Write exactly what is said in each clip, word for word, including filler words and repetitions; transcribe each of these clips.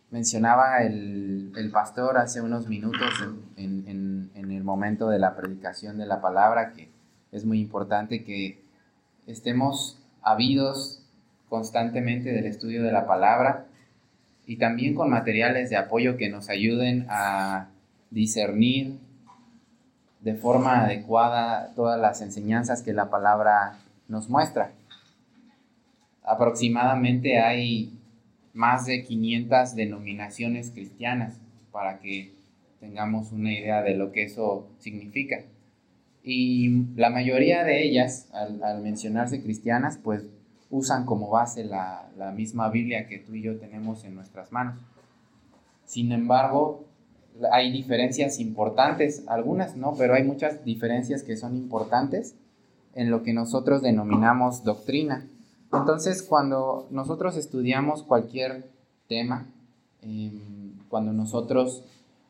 mencionaba el, el pastor hace unos minutos en, en, en el momento de la predicación de la palabra, que es muy importante que estemos habidos constantemente del estudio de la palabra y también con materiales de apoyo que nos ayuden a discernir de forma adecuada todas las enseñanzas que la palabra nos muestra. Aproximadamente hay más de quinientas denominaciones cristianas, para que tengamos una idea de lo que eso significa. Y la mayoría de ellas, al, al mencionarse cristianas, pues usan como base la, la misma Biblia que tú y yo tenemos en nuestras manos. Sin embargo, hay diferencias importantes, algunas no, pero hay muchas diferencias que son importantes en lo que nosotros denominamos doctrina. Entonces, cuando nosotros estudiamos cualquier tema, eh, cuando nosotros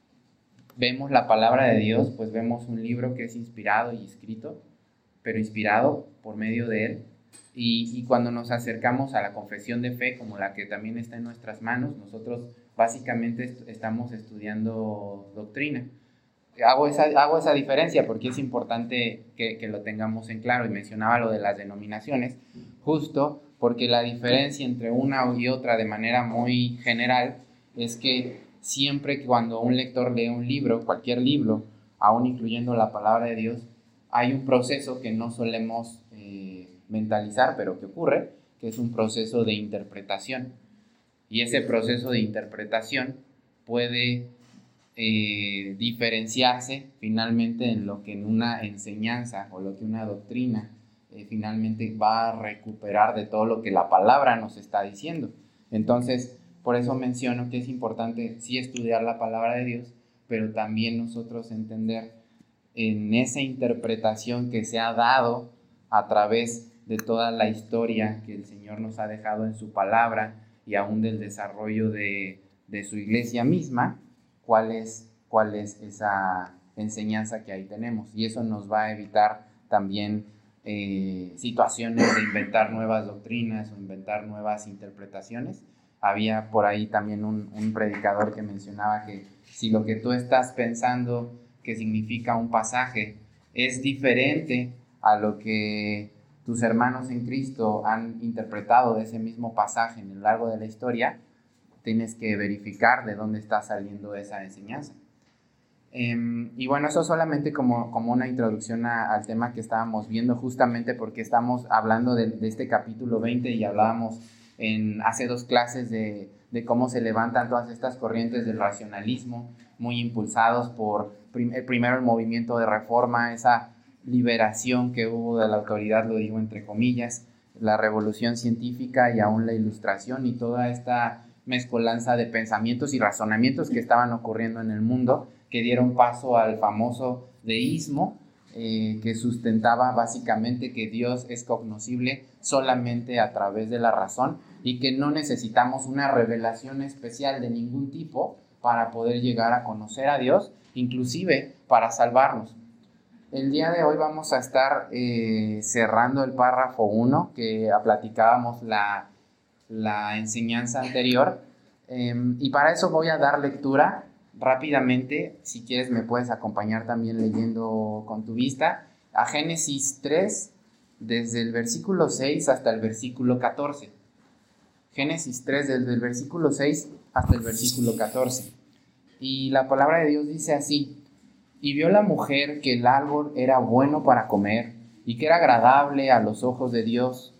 vemos la palabra de Dios, pues vemos un libro que es inspirado y escrito, pero inspirado por medio de él. Y, y cuando nos acercamos a la confesión de fe, como la que también está en nuestras manos, nosotros básicamente est- estamos estudiando doctrina. Hago esa, hago esa diferencia porque es importante que, que lo tengamos en claro, y mencionaba lo de las denominaciones, justo porque la diferencia entre una y otra de manera muy general es que siempre que cuando un lector lee un libro, cualquier libro, aún incluyendo la palabra de Dios, hay un proceso que no solemos eh, mentalizar, pero que ocurre, que es un proceso de interpretación. Y ese proceso de interpretación puede eh, diferenciarse finalmente en lo que en una enseñanza o lo que una doctrina eh, finalmente va a recuperar de todo lo que la palabra nos está diciendo. Entonces, por eso menciono que es importante sí estudiar la palabra de Dios, pero también nosotros entender en esa interpretación que se ha dado a través de toda la historia que el Señor nos ha dejado en su palabra y aún del desarrollo de, de su iglesia misma, cuál es, cuál es esa enseñanza que ahí tenemos. Y eso nos va a evitar también eh, situaciones de inventar nuevas doctrinas o inventar nuevas interpretaciones. Había por ahí también un, un predicador que mencionaba que si lo que tú estás pensando que significa un pasaje es diferente a lo que tus hermanos en Cristo han interpretado de ese mismo pasaje en el largo de la historia, tienes que verificar de dónde está saliendo esa enseñanza. Eh, y bueno, eso solamente como, como una introducción a, al tema que estábamos viendo, justamente porque estamos hablando de, de este capítulo veinte y hablábamos en, hace dos clases de, de cómo se levantan todas estas corrientes del racionalismo, muy impulsados por prim, primero el movimiento de reforma, esa liberación que hubo de la autoridad, lo digo entre comillas, la revolución científica y aún la ilustración y toda esta mezcolanza de pensamientos y razonamientos que estaban ocurriendo en el mundo, que dieron paso al famoso deísmo, eh, que sustentaba básicamente que Dios es cognoscible solamente a través de la razón y que no necesitamos una revelación especial de ningún tipo para poder llegar a conocer a Dios, inclusive para salvarnos. El día de hoy vamos a estar eh, cerrando el párrafo uno, que platicábamos la, la enseñanza anterior, eh, y para eso voy a dar lectura rápidamente. Si quieres me puedes acompañar también leyendo con tu vista a Génesis tres, desde el versículo seis hasta el versículo catorce. Génesis tres, desde el versículo seis hasta el versículo catorce. Y la palabra de Dios dice así: y vio la mujer que el árbol era bueno para comer y que era agradable a los ojos de Dios,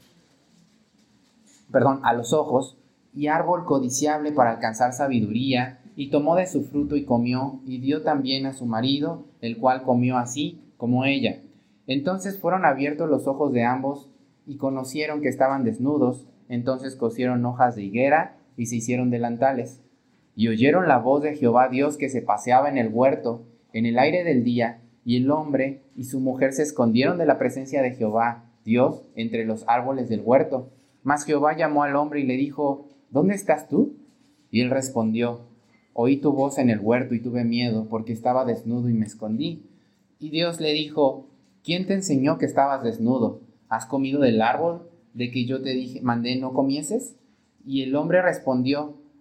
perdón, a los ojos, y árbol codiciable para alcanzar sabiduría, y tomó de su fruto y comió, y dio también a su marido, el cual comió así como ella. Entonces fueron abiertos los ojos de ambos, y conocieron que estaban desnudos. Entonces cosieron hojas de higuera, y se hicieron delantales. Y oyeron la voz de Jehová Dios que se paseaba en el huerto, en el aire del día, y el hombre y su mujer se escondieron de la presencia de Jehová Dios entre los árboles del huerto. Mas Jehová llamó al hombre y le dijo: ¿dónde estás tú? Y él respondió: oí tu voz en el huerto y tuve miedo, porque estaba desnudo y me escondí. Y Dios le dijo: ¿quién te enseñó que estabas desnudo? ¿Has comido del árbol de que yo te dije, mandé no comieses? Y el hombre respondió,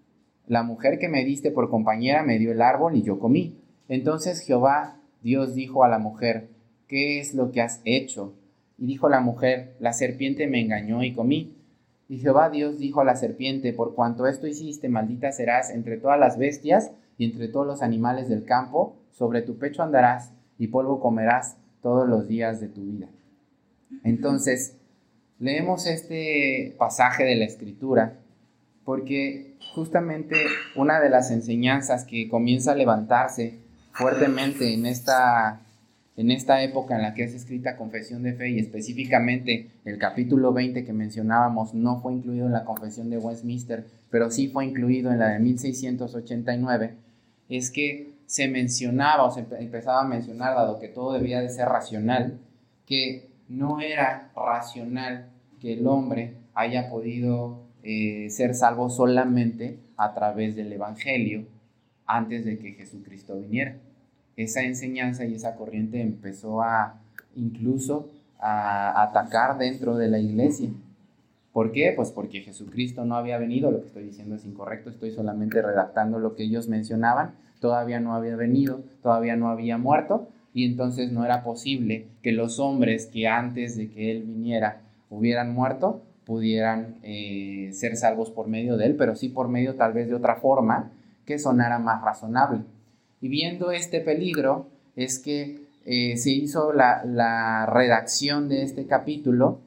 la mujer que me diste por compañera me dio el árbol y yo comí. Entonces Jehová Dios dijo a la mujer, ¿qué es lo que has hecho? Y dijo la mujer, la serpiente me engañó y comí. Y Jehová Dios dijo a la serpiente, por cuanto esto hiciste, maldita serás entre todas las bestias y entre todos los animales del campo, sobre tu pecho andarás y polvo comerás todos los días de tu vida. Entonces, leemos este pasaje de la Escritura porque justamente una de las enseñanzas que comienza a levantarse fuertemente en esta, en esta época en la que es escrita Confesión de Fe, y específicamente el capítulo veinte que mencionábamos no fue incluido en la Confesión de Westminster, pero sí fue incluido en la de mil seiscientos ochenta y nueve, es que se mencionaba o se empezaba a mencionar, dado que todo debía de ser racional, que no era racional que el hombre haya podido eh, ser salvo solamente a través del Evangelio antes de que Jesucristo viniera. Esa enseñanza y esa corriente empezó a incluso a atacar dentro de la iglesia. ¿Por qué? Pues porque Jesucristo no había venido. Lo que estoy diciendo es incorrecto, estoy solamente redactando lo que ellos mencionaban. Todavía no había venido, todavía no había muerto, y entonces no era posible que los hombres que antes de que Él viniera hubieran muerto, pudieran eh, ser salvos por medio de Él, pero sí por medio tal vez de otra forma que sonara más razonable. Y viendo este peligro es que eh, se hizo la, la redacción de este capítulo,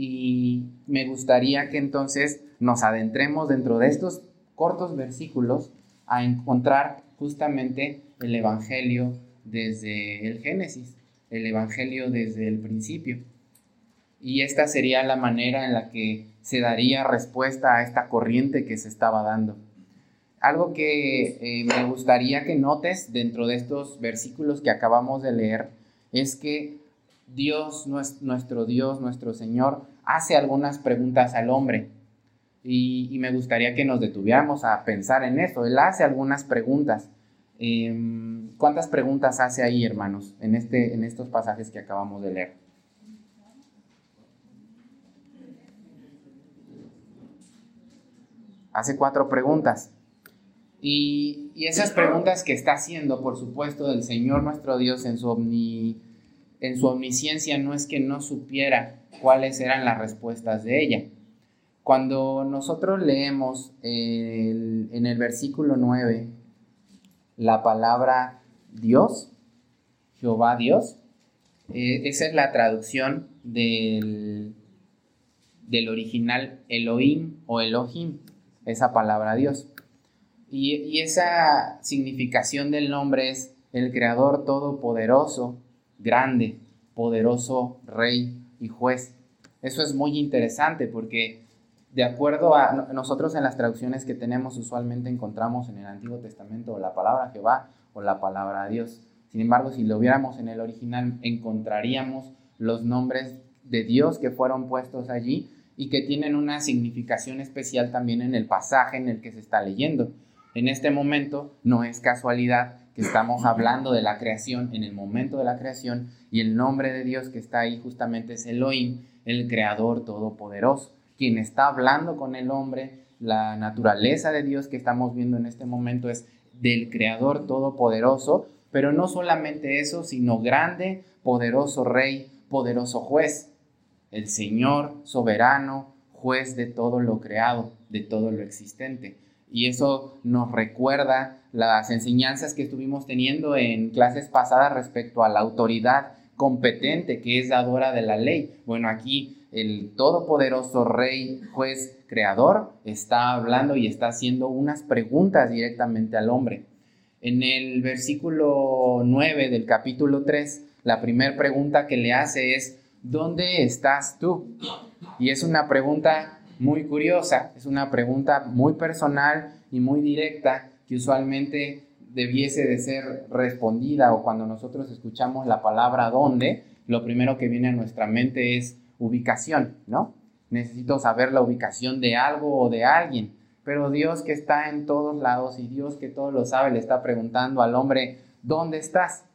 y me gustaría que entonces nos adentremos dentro de estos cortos versículos a encontrar justamente el Evangelio desde el Génesis, el Evangelio desde el principio. Y esta sería la manera en la que se daría respuesta a esta corriente que se estaba dando. Algo que eh, me gustaría que notes dentro de estos versículos que acabamos de leer es que Dios, nuestro Dios, nuestro Señor, hace algunas preguntas al hombre. Y, y me gustaría que nos detuviéramos a pensar en eso. Él hace algunas preguntas. Eh, ¿Cuántas preguntas hace ahí, hermanos, en, este, en estos pasajes que acabamos de leer? Hace cuatro preguntas. Y, y esas preguntas que está haciendo, por supuesto, del Señor nuestro Dios en su, omni, en su omnisciencia, no es que no supiera cuáles eran las respuestas de ella. Cuando nosotros leemos el, en el versículo nueve la palabra Dios, Jehová Dios, eh, esa es la traducción del, del original Elohim o Elohim, esa palabra Dios. Y, y esa significación del nombre es el Creador Todopoderoso, grande, poderoso Rey y Juez. Eso es muy interesante porque de acuerdo a nosotros en las traducciones que tenemos usualmente encontramos en el Antiguo Testamento la palabra Jehová o la palabra Dios. Sin embargo, si lo viéramos en el original encontraríamos los nombres de Dios que fueron puestos allí y que tienen una significación especial también en el pasaje en el que se está leyendo. En este momento no es casualidad que estamos hablando de la creación en el momento de la creación, y el nombre de Dios que está ahí justamente es Elohim, el Creador Todopoderoso, quien está hablando con el hombre. La naturaleza de Dios que estamos viendo en este momento es del Creador Todopoderoso, pero no solamente eso, sino grande, poderoso Rey, poderoso Juez, el Señor soberano, Juez de todo lo creado, de todo lo existente. Y eso nos recuerda las enseñanzas que estuvimos teniendo en clases pasadas respecto a la autoridad competente que es dadora de la ley. Bueno, aquí el todopoderoso Rey, Juez, Creador está hablando y está haciendo unas preguntas directamente al hombre. En el versículo nueve del capítulo tres, la primera pregunta que le hace es: ¿dónde estás tú? Y es una pregunta muy curiosa, es una pregunta muy personal y muy directa que usualmente debiese de ser respondida, o cuando nosotros escuchamos la palabra ¿dónde?, lo primero que viene a nuestra mente es ubicación, ¿no? Necesito saber la ubicación de algo o de alguien, pero Dios, que está en todos lados y Dios que todo lo sabe, le está preguntando al hombre: ¿dónde estás?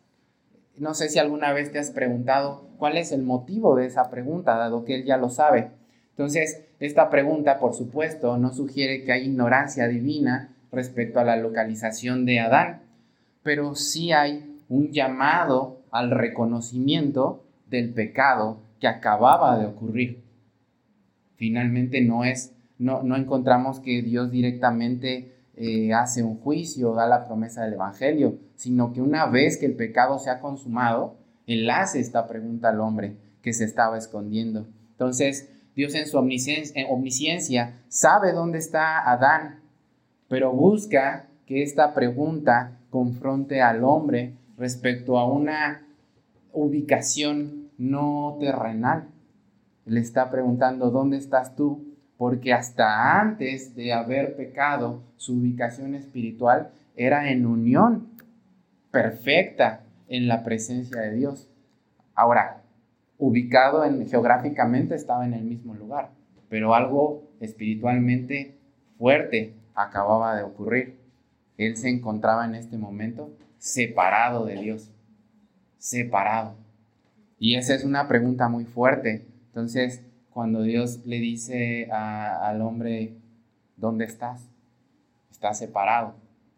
No sé si alguna vez te has preguntado cuál es el motivo de esa pregunta, dado que Él ya lo sabe. Entonces, esta pregunta, por supuesto, no sugiere que hay ignorancia divina respecto a la localización de Adán, pero sí hay un llamado al reconocimiento del pecado que acababa de ocurrir. Finalmente no es, no, no encontramos que Dios directamente eh, hace un juicio, da la promesa del evangelio, sino que una vez que el pecado se ha consumado, Él hace esta pregunta al hombre que se estaba escondiendo. Entonces, Dios en su omnisciencia, en omnisciencia sabe dónde está Adán, pero busca que esta pregunta confronte al hombre respecto a una ubicación no terrenal. Le está preguntando, ¿dónde estás tú? Porque hasta antes de haber pecado, su ubicación espiritual era en unión perfecta en la presencia de Dios. Ahora, ubicado en, geográficamente estaba en el mismo lugar, pero algo espiritualmente fuerte acababa de ocurrir. Él se encontraba en este momento separado de Dios, separado. Y esa es una pregunta muy fuerte. Entonces, cuando Dios le dice a, al hombre, ¿dónde estás? Estás separado.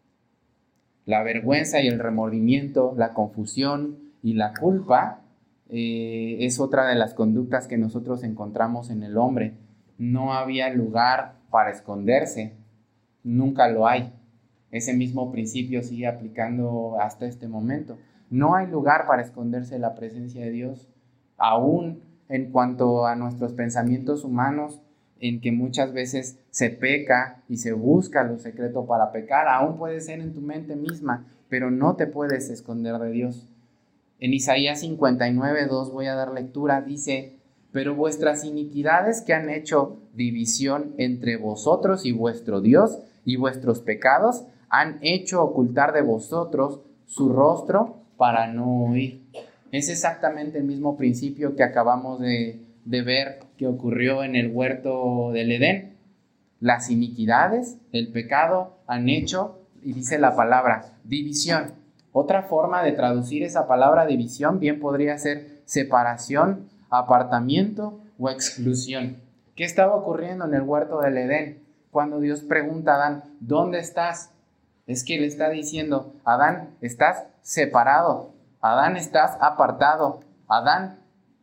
La vergüenza y el remordimiento, la confusión y la culpa eh, es otra de las conductas que nosotros encontramos en el hombre. No había lugar para esconderse, nunca lo hay. Ese mismo principio sigue aplicando hasta este momento. No hay lugar para esconderse de la presencia de Dios, aún en cuanto a nuestros pensamientos humanos, en que muchas veces se peca y se busca lo secreto para pecar. Aún puede ser en tu mente misma, pero no te puedes esconder de Dios. En Isaías cincuenta y nueve, dos voy a dar lectura, dice: pero vuestras iniquidades que han hecho división entre vosotros y vuestro Dios, y vuestros pecados han hecho ocultar de vosotros su rostro para no oír. Es exactamente el mismo principio que acabamos de, de ver que ocurrió en el huerto del Edén. Las iniquidades, el pecado, han hecho, y dice la palabra, división. Otra forma de traducir esa palabra división bien podría ser separación, apartamiento o exclusión. ¿Qué estaba ocurriendo en el huerto del Edén? Cuando Dios pregunta a Adán, ¿dónde estás? Es que le está diciendo, Adán, estás separado. Adán, estás apartado. Adán,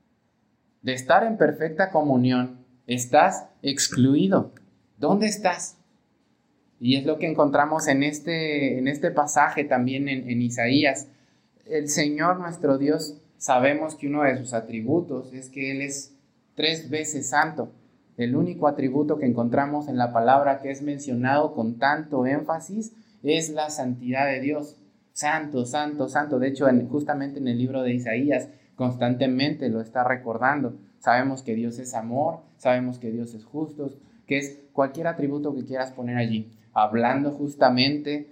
de estar en perfecta comunión, estás excluido. ¿Dónde estás? Y es lo que encontramos en este, en este pasaje también en, en Isaías. El Señor nuestro Dios, sabemos que uno de sus atributos es que Él es tres veces santo. El único atributo que encontramos en la palabra que es mencionado con tanto énfasis es la santidad de Dios. Santo, santo, santo. De hecho, en, justamente en el libro de Isaías, constantemente lo está recordando. Sabemos que Dios es amor, sabemos que Dios es justo, que es cualquier atributo que quieras poner allí. Hablando justamente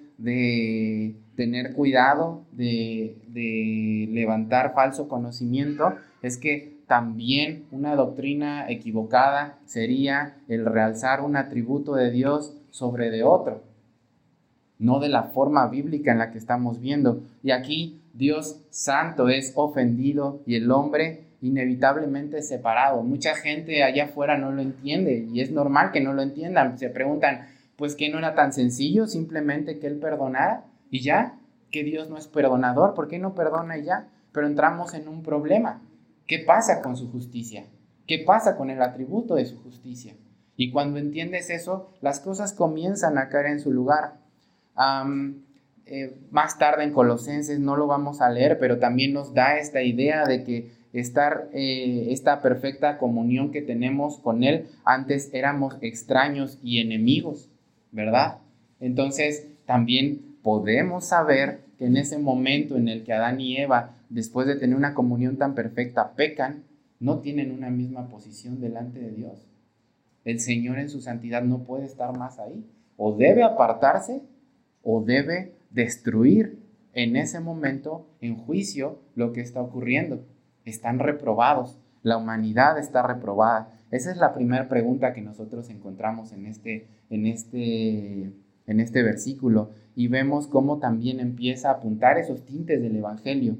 de tener cuidado, de, de levantar falso conocimiento, es que también una doctrina equivocada sería el realzar un atributo de Dios sobre de otro, no de la forma bíblica en la que estamos viendo. Y aquí Dios santo es ofendido y el hombre inevitablemente separado. Mucha gente allá afuera no lo entiende y es normal que no lo entiendan. Se preguntan, pues que no era tan sencillo simplemente que Él perdonara y ya, que Dios no es perdonador, ¿por qué no perdona y ya? Pero entramos en un problema. ¿Qué pasa con su justicia? ¿Qué pasa con el atributo de su justicia? Y cuando entiendes eso, las cosas comienzan a caer en su lugar. Um, eh, más tarde en Colosenses, no lo vamos a leer, pero también nos da esta idea de que estar, eh, esta perfecta comunión que tenemos con Él, antes éramos extraños y enemigos, ¿verdad? Entonces también podemos saber que en ese momento en el que Adán y Eva, después de tener una comunión tan perfecta, pecan, no tienen una misma posición delante de Dios. El Señor en su santidad no puede estar más ahí. O debe apartarse o debe destruir en ese momento en juicio lo que está ocurriendo. Están reprobados. La humanidad está reprobada. Esa es la primera pregunta que nosotros encontramos en este, en este, en este versículo. Y vemos cómo también empieza a apuntar esos tintes del Evangelio.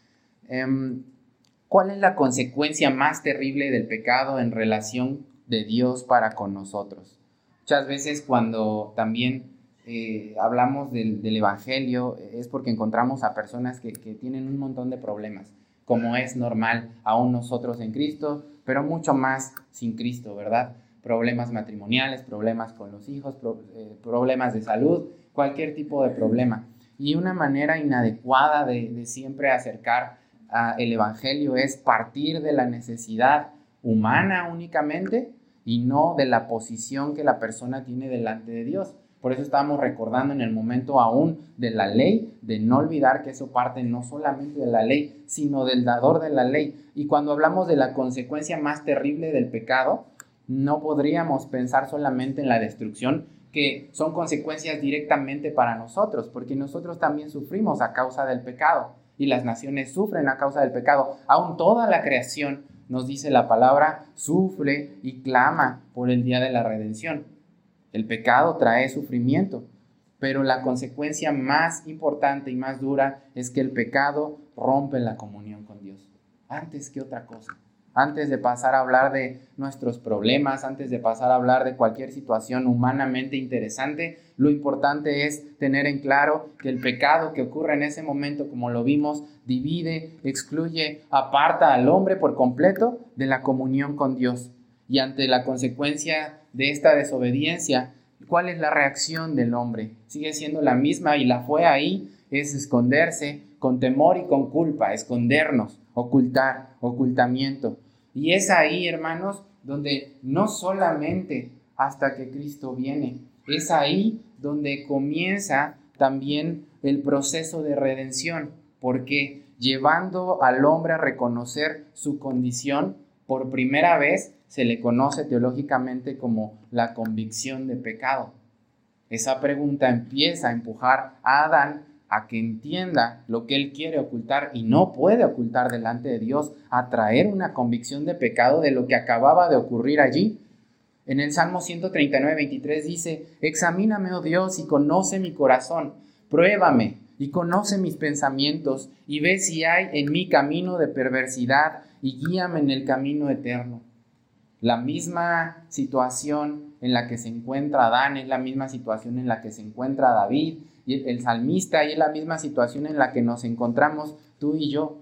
Um, ¿Cuál es la consecuencia más terrible del pecado en relación de Dios para con nosotros? Muchas veces cuando también eh, hablamos del, del Evangelio, es porque encontramos a personas que, que tienen un montón de problemas, como es normal aún nosotros en Cristo, pero mucho más sin Cristo, ¿verdad? Problemas matrimoniales, problemas con los hijos, pro, eh, problemas de salud, cualquier tipo de problema. Y una manera inadecuada de, de siempre acercar a el Evangelio es partir de la necesidad humana únicamente y no de la posición que la persona tiene delante de Dios. Por eso estábamos recordando en el momento aún de la ley, de no olvidar que eso parte no solamente de la ley, sino del dador de la ley. Y cuando hablamos de la consecuencia más terrible del pecado, no podríamos pensar solamente en la destrucción, que son consecuencias directamente para nosotros, porque nosotros también sufrimos a causa del pecado y las naciones sufren a causa del pecado. Aún toda la creación, nos dice la palabra, sufre y clama por el día de la redención. El pecado trae sufrimiento, pero la consecuencia más importante y más dura es que el pecado rompe la comunión con Dios, antes que otra cosa. Antes de pasar a hablar de nuestros problemas, antes de pasar a hablar de cualquier situación humanamente interesante, lo importante es tener en claro que el pecado que ocurre en ese momento, como lo vimos, divide, excluye, aparta al hombre por completo de la comunión con Dios. Y ante la consecuencia de esta desobediencia, ¿cuál es la reacción del hombre? Sigue siendo la misma y la fue ahí, es esconderse con temor y con culpa, escondernos, ocultar, ocultamiento. Y es ahí, hermanos, donde no solamente hasta que Cristo viene, es ahí donde comienza también el proceso de redención, porque llevando al hombre a reconocer su condición, por primera vez se le conoce teológicamente como la convicción de pecado. Esa pregunta empieza a empujar a Adán a que entienda lo que él quiere ocultar y no puede ocultar delante de Dios, a traer una convicción de pecado de lo que acababa de ocurrir allí. En el Salmo ciento treinta y nueve, veintitrés dice: examíname, oh Dios, y conoce mi corazón, pruébame y conoce mis pensamientos, y ve si hay en mí camino de perversidad, y guíame en el camino eterno. La misma situación en la que se encuentra Adán es la misma situación en la que se encuentra David y el, el salmista, y es la misma situación en la que nos encontramos tú y yo.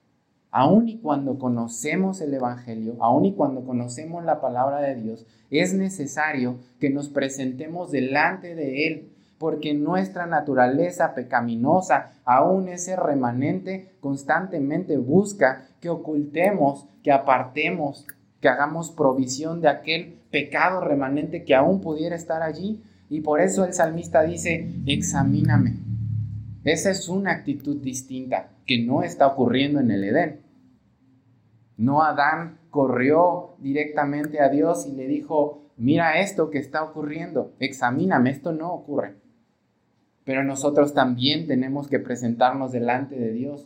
Aun y cuando conocemos el Evangelio, aun y cuando conocemos la palabra de Dios, es necesario que nos presentemos delante de Él, porque nuestra naturaleza pecaminosa, aún ese remanente, constantemente busca que ocultemos, que apartemos, que hagamos provisión de aquel pecado remanente que aún pudiera estar allí. Y por eso el salmista dice: examíname. Esa es una actitud distinta que no está ocurriendo en el Edén. No, Adán corrió directamente a Dios y le dijo: mira esto que está ocurriendo, examíname, esto no ocurre. Pero nosotros también tenemos que presentarnos delante de Dios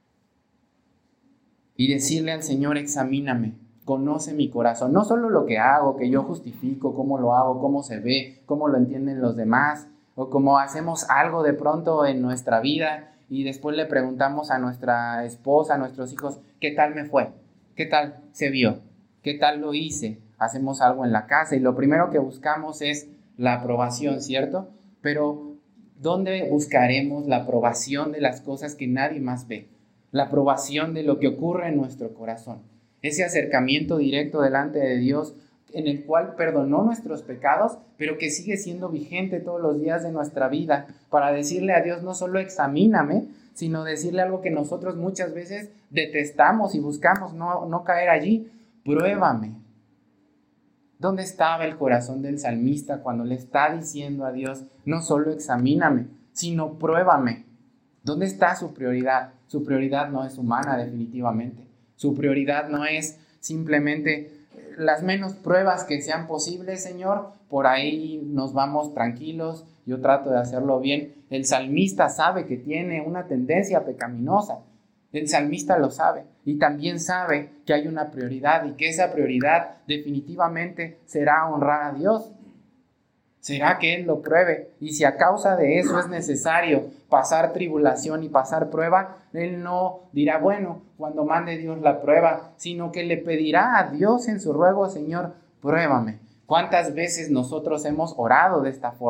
y decirle al Señor: examíname, conoce mi corazón. No solo lo que hago, que yo justifico, cómo lo hago, cómo se ve, cómo lo entienden los demás, o cómo hacemos algo de pronto en nuestra vida y después le preguntamos a nuestra esposa, a nuestros hijos: ¿qué tal me fue? ¿Qué tal se vio? ¿Qué tal lo hice? Hacemos algo en la casa y lo primero que buscamos es la aprobación, ¿cierto? Pero ¿dónde buscaremos la aprobación de las cosas que nadie más ve? La aprobación de lo que ocurre en nuestro corazón. Ese acercamiento directo delante de Dios, en el cual perdonó nuestros pecados, pero que sigue siendo vigente todos los días de nuestra vida, para decirle a Dios: no solo examíname, sino decirle algo que nosotros muchas veces detestamos y buscamos no, no caer allí: pruébame. ¿Dónde estaba el corazón del salmista cuando le está diciendo a Dios: no solo examíname, sino pruébame? ¿Dónde está su prioridad? Su prioridad no es humana, definitivamente. Su prioridad no es simplemente las menos pruebas que sean posibles, Señor, por ahí nos vamos tranquilos, yo trato de hacerlo bien. El salmista sabe que tiene una tendencia pecaminosa. El salmista lo sabe y también sabe que hay una prioridad y que esa prioridad definitivamente será honrar a Dios. Será que Él lo pruebe, y si a causa de eso es necesario pasar tribulación y pasar prueba, Él no dirá: bueno, cuando mande Dios la prueba, sino que le pedirá a Dios en su ruego: Señor, pruébame. ¿Cuántas veces nosotros hemos orado de esta forma?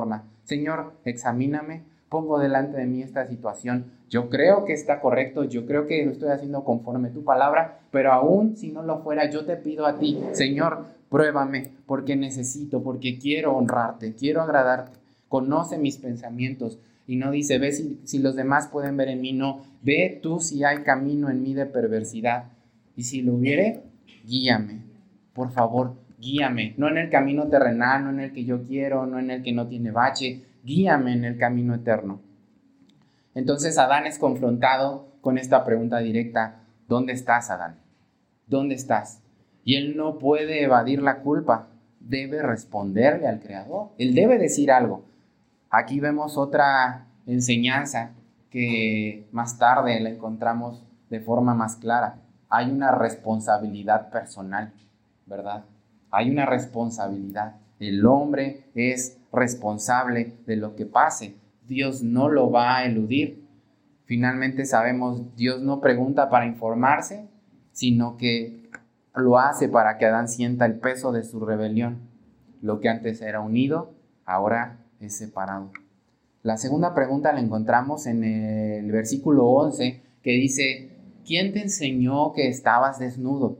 Señor, examíname, pongo delante de mí esta situación. Yo creo que está correcto, yo creo que lo estoy haciendo conforme tu palabra, pero aún si no lo fuera, yo te pido a ti, Señor, pruébame, porque necesito, porque quiero honrarte, quiero agradarte. Conoce mis pensamientos. Y no dice, ve si, si los demás pueden ver en mí, no. Ve tú si hay camino en mí de perversidad. Y si lo hubiere, guíame. Por favor, guíame. No en el camino terrenal, no en el que yo quiero, no en el que no tiene bache. Guíame en el camino eterno. Entonces Adán es confrontado con esta pregunta directa. ¿Dónde estás, Adán? ¿Dónde estás? Y él no puede evadir la culpa. Debe responderle al Creador. Él debe decir algo. Aquí vemos otra enseñanza que más tarde la encontramos de forma más clara. Hay una responsabilidad personal, ¿verdad? Hay una responsabilidad. El hombre es responsable de lo que pase. Dios no lo va a eludir. Finalmente sabemos, Dios no pregunta para informarse, sino que lo hace para que Adán sienta el peso de su rebelión. Lo que antes era unido, ahora es separado. La segunda pregunta la encontramos en el versículo once, que dice, ¿quién te enseñó que estabas desnudo?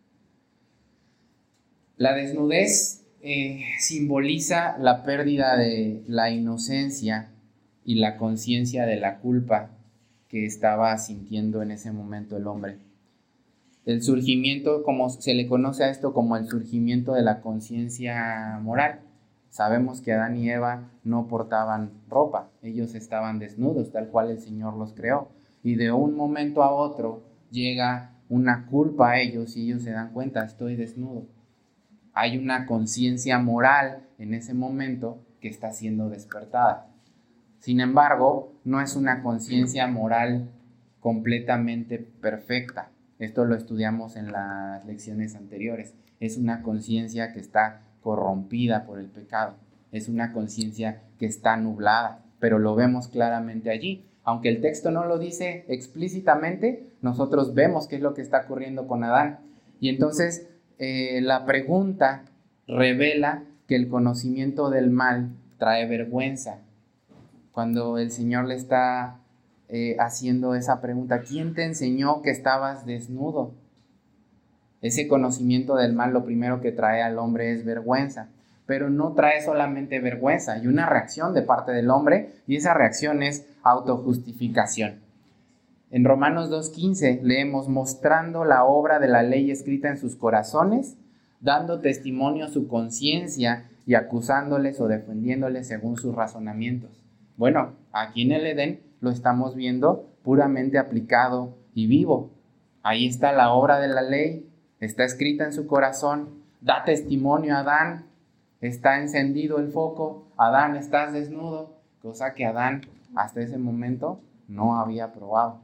La desnudez eh, simboliza la pérdida de la inocencia y la conciencia de la culpa que estaba sintiendo en ese momento el hombre. El surgimiento, como se le conoce a esto como el surgimiento de la conciencia moral. Sabemos que Adán y Eva no portaban ropa, ellos estaban desnudos, tal cual el Señor los creó. Y de un momento a otro llega una culpa a ellos y ellos se dan cuenta, estoy desnudo. Hay una conciencia moral en ese momento que está siendo despertada. Sin embargo, no es una conciencia moral completamente perfecta. Esto lo estudiamos en las lecciones anteriores. Es una conciencia que está corrompida por el pecado. Es una conciencia que está nublada, pero lo vemos claramente allí. Aunque el texto no lo dice explícitamente, nosotros vemos qué es lo que está ocurriendo con Adán. Y entonces eh, la pregunta revela que el conocimiento del mal trae vergüenza. Cuando el Señor le está eh, haciendo esa pregunta, ¿quién te enseñó que estabas desnudo? Ese conocimiento del mal lo primero que trae al hombre es vergüenza, pero no trae solamente vergüenza, hay una reacción de parte del hombre y esa reacción es autojustificación. En Romanos dos quince leemos, mostrando la obra de la ley escrita en sus corazones, dando testimonio a su conciencia y acusándoles o defendiéndoles según sus razonamientos. Bueno, aquí en el Edén lo estamos viendo puramente aplicado y vivo. Ahí está la obra de la ley, está escrita en su corazón, da testimonio a Adán, está encendido el foco, Adán, estás desnudo, cosa que Adán hasta ese momento no había probado.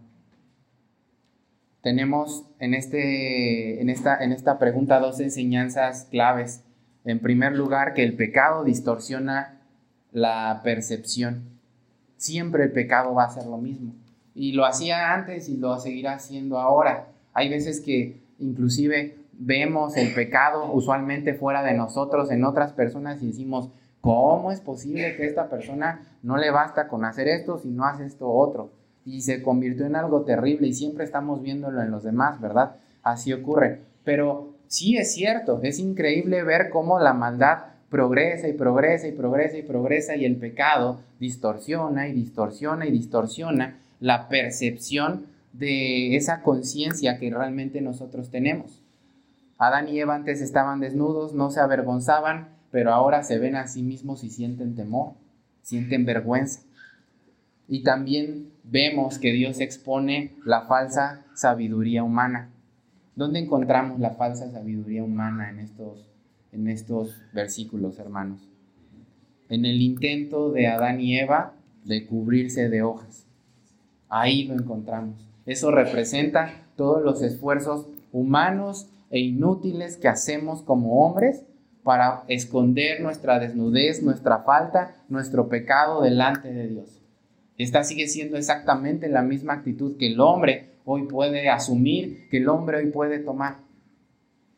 Tenemos en, este, en, esta, en esta pregunta dos enseñanzas claves. En primer lugar, que el pecado distorsiona la percepción. Siempre el pecado va a hacer lo mismo. Y lo hacía antes y lo seguirá haciendo ahora. Hay veces que inclusive vemos el pecado usualmente fuera de nosotros en otras personas y decimos, ¿cómo es posible que esta persona no le basta con hacer esto si no hace esto otro? Y se convirtió en algo terrible y siempre estamos viéndolo en los demás, ¿verdad? Así ocurre. Pero sí es cierto, es increíble ver cómo la maldad progresa y progresa y progresa y progresa y el pecado distorsiona y distorsiona y distorsiona la percepción de esa conciencia que realmente nosotros tenemos. Adán y Eva antes estaban desnudos, no se avergonzaban, pero ahora se ven a sí mismos y sienten temor, sienten vergüenza. Y también vemos que Dios expone la falsa sabiduría humana. ¿Dónde encontramos la falsa sabiduría humana en estos en estos versículos, hermanos? En el intento de Adán y Eva de cubrirse de hojas. Ahí lo encontramos. Eso representa todos los esfuerzos humanos e inútiles que hacemos como hombres para esconder nuestra desnudez, nuestra falta, nuestro pecado delante de Dios. Esta sigue siendo exactamente la misma actitud que el hombre hoy puede asumir, que el hombre hoy puede tomar.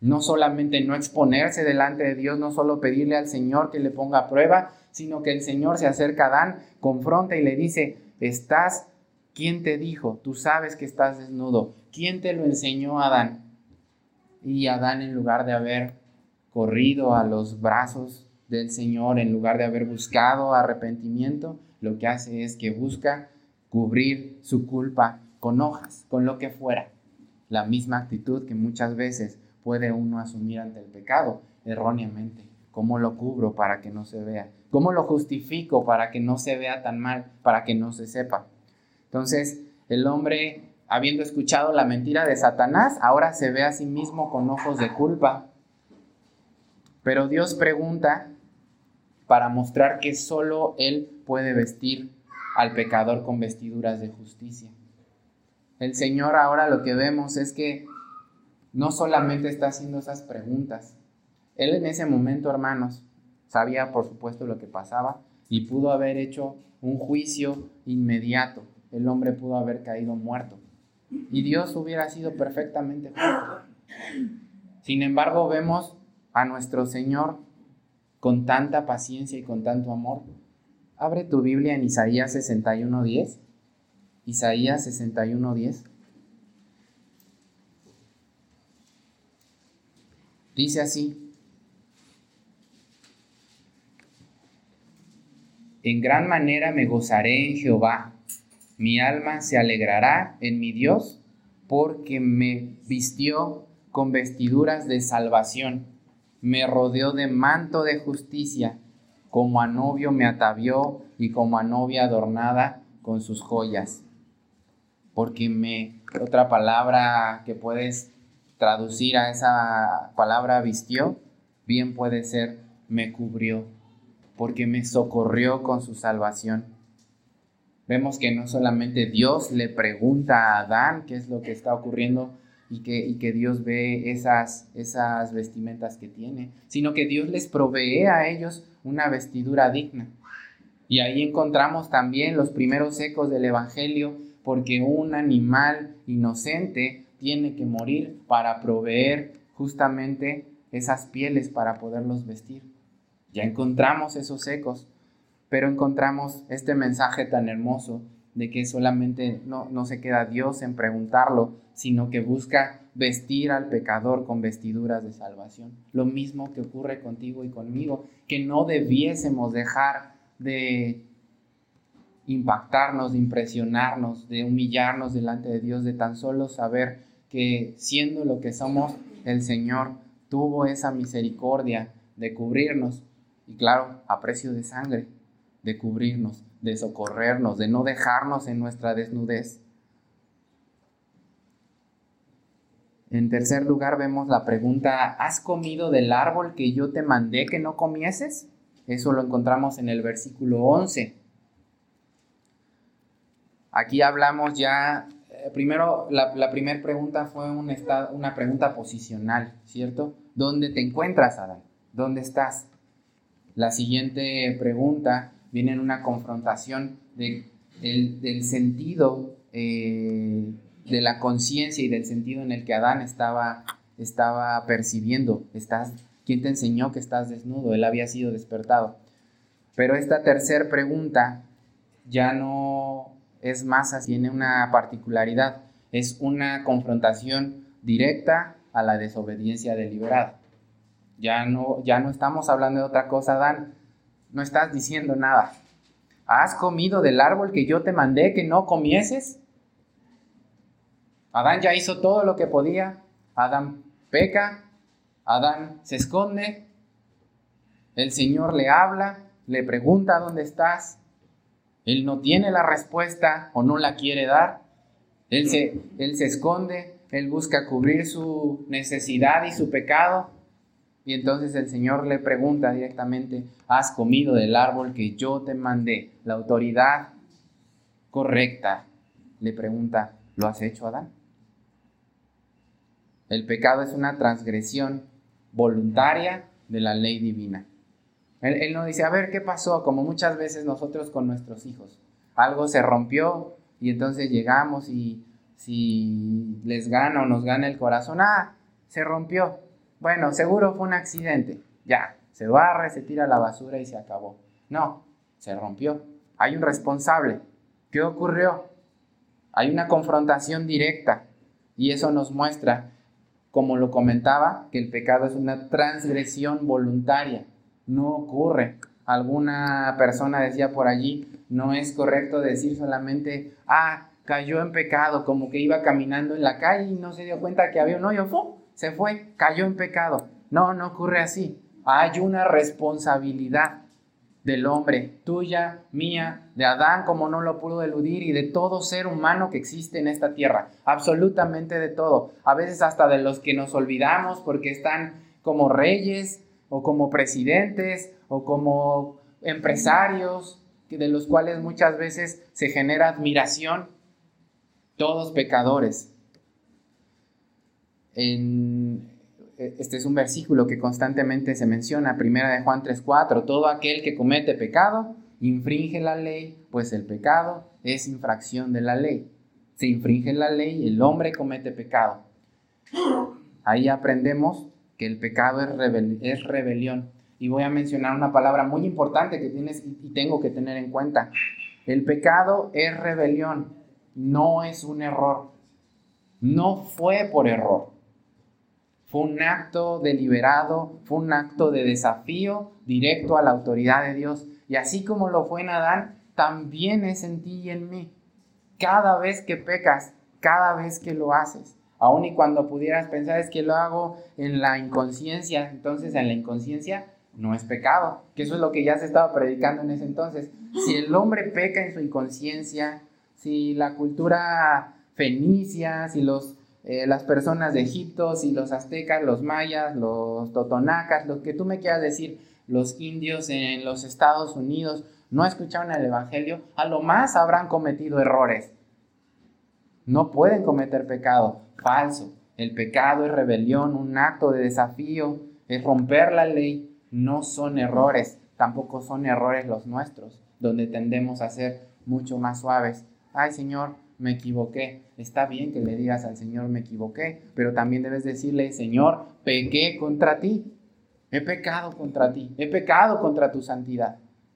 No solamente no exponerse delante de Dios, no solo pedirle al Señor que le ponga a prueba, sino que el Señor se acerca a Adán, confronta y le dice, estás, ¿quién te dijo? Tú sabes que estás desnudo. ¿Quién te lo enseñó, Adán? Y Adán, en lugar de haber corrido a los brazos del Señor, en lugar de haber buscado arrepentimiento, lo que hace es que busca cubrir su culpa con hojas, con lo que fuera. La misma actitud que muchas veces puede uno asumir ante el pecado erróneamente. ¿Cómo lo cubro para que no se vea? ¿Cómo lo justifico para que no se vea tan mal, para que no se sepa? Entonces, el hombre, habiendo escuchado la mentira de Satanás, ahora se ve a sí mismo con ojos de culpa. Pero Dios pregunta para mostrar que solo Él puede vestir al pecador con vestiduras de justicia. El Señor ahora lo que vemos es que no solamente está haciendo esas preguntas. Él en ese momento, hermanos, sabía por supuesto lo que pasaba y pudo haber hecho un juicio inmediato. El hombre pudo haber caído muerto y Dios hubiera sido perfectamente justo. Sin embargo, vemos a nuestro Señor con tanta paciencia y con tanto amor. Abre tu Biblia en Isaías sesenta y uno diez. Isaías sesenta y uno diez. Dice así: en gran manera me gozaré en Jehová, mi alma se alegrará en mi Dios, porque me vistió con vestiduras de salvación, me rodeó de manto de justicia, como a novio me atavió y como a novia adornada con sus joyas. Porque me, otra palabra que puedes traducir a esa palabra vistió, bien puede ser me cubrió, porque me socorrió con su salvación. Vemos que no solamente Dios le pregunta a Adán qué es lo que está ocurriendo y que, y que Dios ve esas, esas vestimentas que tiene, sino que Dios les provee a ellos una vestidura digna. Y ahí encontramos también los primeros ecos del Evangelio, porque un animal inocente tiene que morir para proveer justamente esas pieles para poderlos vestir. Ya encontramos esos ecos, pero encontramos este mensaje tan hermoso de que solamente no, no se queda Dios en preguntarlo, sino que busca vestir al pecador con vestiduras de salvación. Lo mismo que ocurre contigo y conmigo, que no debiésemos dejar de impactarnos, de impresionarnos, de humillarnos delante de Dios, de tan solo saber que siendo lo que somos, el Señor tuvo esa misericordia de cubrirnos, y claro, a precio de sangre, de cubrirnos, de socorrernos, de no dejarnos en nuestra desnudez. En tercer lugar vemos la pregunta, ¿has comido del árbol que yo te mandé que no comieses? Eso lo encontramos en el versículo once. Aquí hablamos ya, eh, primero, la, la primera pregunta fue un estado, una pregunta posicional, ¿cierto? ¿Dónde te encuentras, Adán? ¿Dónde estás? La siguiente pregunta viene en una confrontación de, el, del sentido, eh, de la conciencia y del sentido en el que Adán estaba, estaba percibiendo. Estás, ¿quién te enseñó que estás desnudo? Él había sido despertado. Pero esta tercera pregunta ya no es más así, tiene una particularidad, es una confrontación directa a la desobediencia deliberada. Ya no, ya no estamos hablando de otra cosa, Adán, no estás diciendo nada. ¿Has comido del árbol que yo te mandé que no comieses? Adán ya hizo todo lo que podía, Adán peca, Adán se esconde, el Señor le habla, le pregunta dónde estás. Él no tiene la respuesta o no la quiere dar. Él se, él se esconde, él busca cubrir su necesidad y su pecado. Y entonces el Señor le pregunta directamente, ¿has comido del árbol que yo te mandé? La autoridad correcta le pregunta, ¿lo has hecho, Adán? El pecado es una transgresión voluntaria de la ley divina. Él, él no dice, a ver, ¿qué pasó? Como muchas veces nosotros con nuestros hijos. Algo se rompió y entonces llegamos y si les gana o nos gana el corazón, ah, se rompió. bueno, seguro fue un accidente, ya, se barre, se tira a la basura y se acabó. No, se rompió. Hay un responsable. ¿Qué ocurrió? Hay una confrontación directa y eso nos muestra, como lo comentaba, que el pecado es una transgresión voluntaria. No ocurre. Alguna persona decía por allí, no es correcto decir solamente, ah, cayó en pecado, como que iba caminando en la calle y no se dio cuenta que había un hoyo, ¡fum!, se fue, cayó en pecado. No, no ocurre así. Hay una responsabilidad del hombre, tuya, mía, de Adán, como no lo pudo eludir, y de todo ser humano que existe en esta tierra, absolutamente de todo, a veces hasta de los que nos olvidamos porque están como reyes, o como presidentes, o como empresarios, de los cuales muchas veces se genera admiración, todos pecadores. En Este es un versículo que constantemente se menciona, primera de Juan tres cuatro, todo aquel que comete pecado infringe la ley, pues el pecado es infracción de la ley. Se infringe la ley, el hombre comete pecado. Ahí aprendemos que el pecado es, rebel- es rebelión. Y voy a mencionar una palabra muy importante que tienes y tengo que tener en cuenta. El pecado es rebelión, no es un error. No fue por error. Fue un acto deliberado, fue un acto de desafío directo a la autoridad de Dios. Y así como lo fue en Adán, también es en ti y en mí. Cada vez que pecas, cada vez que lo haces, aun y cuando pudieras pensar es que lo hago en la inconsciencia, entonces en la inconsciencia no es pecado, que eso es lo que ya se estaba predicando en ese entonces. Si el hombre peca en su inconsciencia, si la cultura fenicia, si los Eh, las personas de Egipto, si los aztecas, los mayas, los totonacas, lo que tú me quieras decir, los indios en los Estados Unidos, no escucharon el evangelio, a lo más habrán cometido errores. No pueden cometer pecado. Falso. El pecado es rebelión, un acto de desafío, es romper la ley. No son errores, tampoco son errores los nuestros, donde tendemos a ser mucho más suaves. Ay, Señor, me equivoqué. Está bien que le digas al Señor, me equivoqué, pero también debes decirle, Señor, pequé contra ti. He pecado contra ti. He pecado contra tu santidad.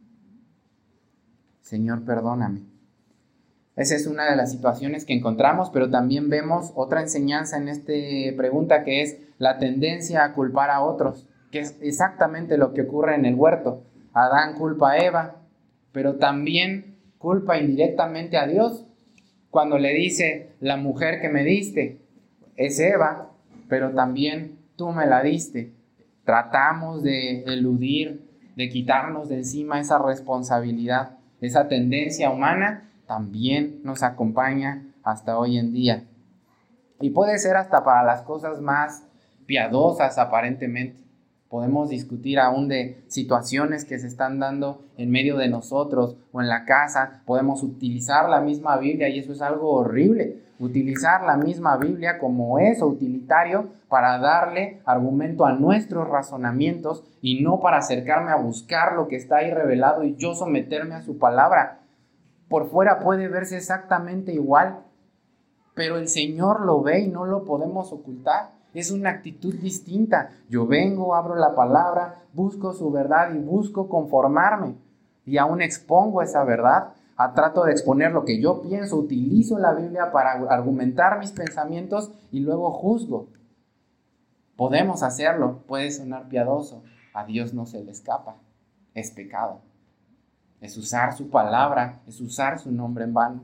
Señor, perdóname. Esa es una de las situaciones que encontramos, pero también vemos otra enseñanza en esta pregunta, que es la tendencia a culpar a otros, que es exactamente lo que ocurre en el huerto. Adán culpa a Eva, pero también culpa indirectamente a Dios. Cuando le dice, la mujer que me diste es Eva, pero también tú me la diste. Tratamos de eludir, de quitarnos de encima esa responsabilidad. Esa tendencia humana también nos acompaña hasta hoy en día. Y puede ser hasta para las cosas más piadosas aparentemente. Podemos discutir aún de situaciones que se están dando en medio de nosotros o en la casa. Podemos utilizar la misma Biblia y eso es algo horrible. Utilizar la misma Biblia como eso, utilitario, para darle argumento a nuestros razonamientos y no para acercarme a buscar lo que está ahí revelado y yo someterme a su palabra. Por fuera puede verse exactamente igual, pero el Señor lo ve y no lo podemos ocultar. Es una actitud distinta. Yo vengo, abro la palabra, busco su verdad y busco conformarme. Y aún expongo esa verdad. A trato de exponer lo que yo pienso, utilizo la Biblia para argumentar mis pensamientos y luego juzgo. Podemos hacerlo, puede sonar piadoso. A Dios no se le escapa. Es pecado. Es usar su palabra, es usar su nombre en vano.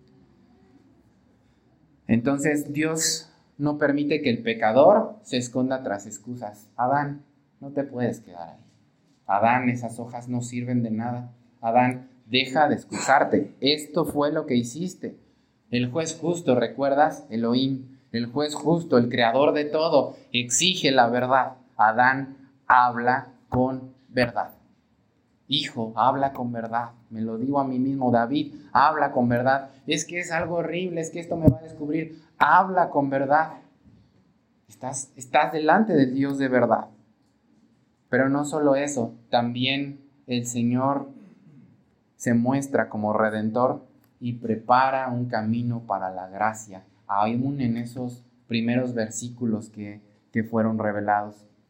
Entonces Dios no permite que el pecador se esconda tras excusas. Adán, no te puedes quedar ahí. Adán, esas hojas no sirven de nada. Adán, deja de excusarte. Esto fue lo que hiciste. El juez justo, ¿recuerdas? Elohim, el juez justo, el creador de todo, exige la verdad. Adán, habla con verdad. Hijo, habla con verdad. Me lo digo a mí mismo. David, habla con verdad. Es que es algo horrible, es que esto me va a descubrir. Habla con verdad. Estás, estás delante del Dios de verdad. Pero no solo eso, también el Señor se muestra como redentor y prepara un camino para la gracia, aún en esos primeros versículos que, que fueron revelados.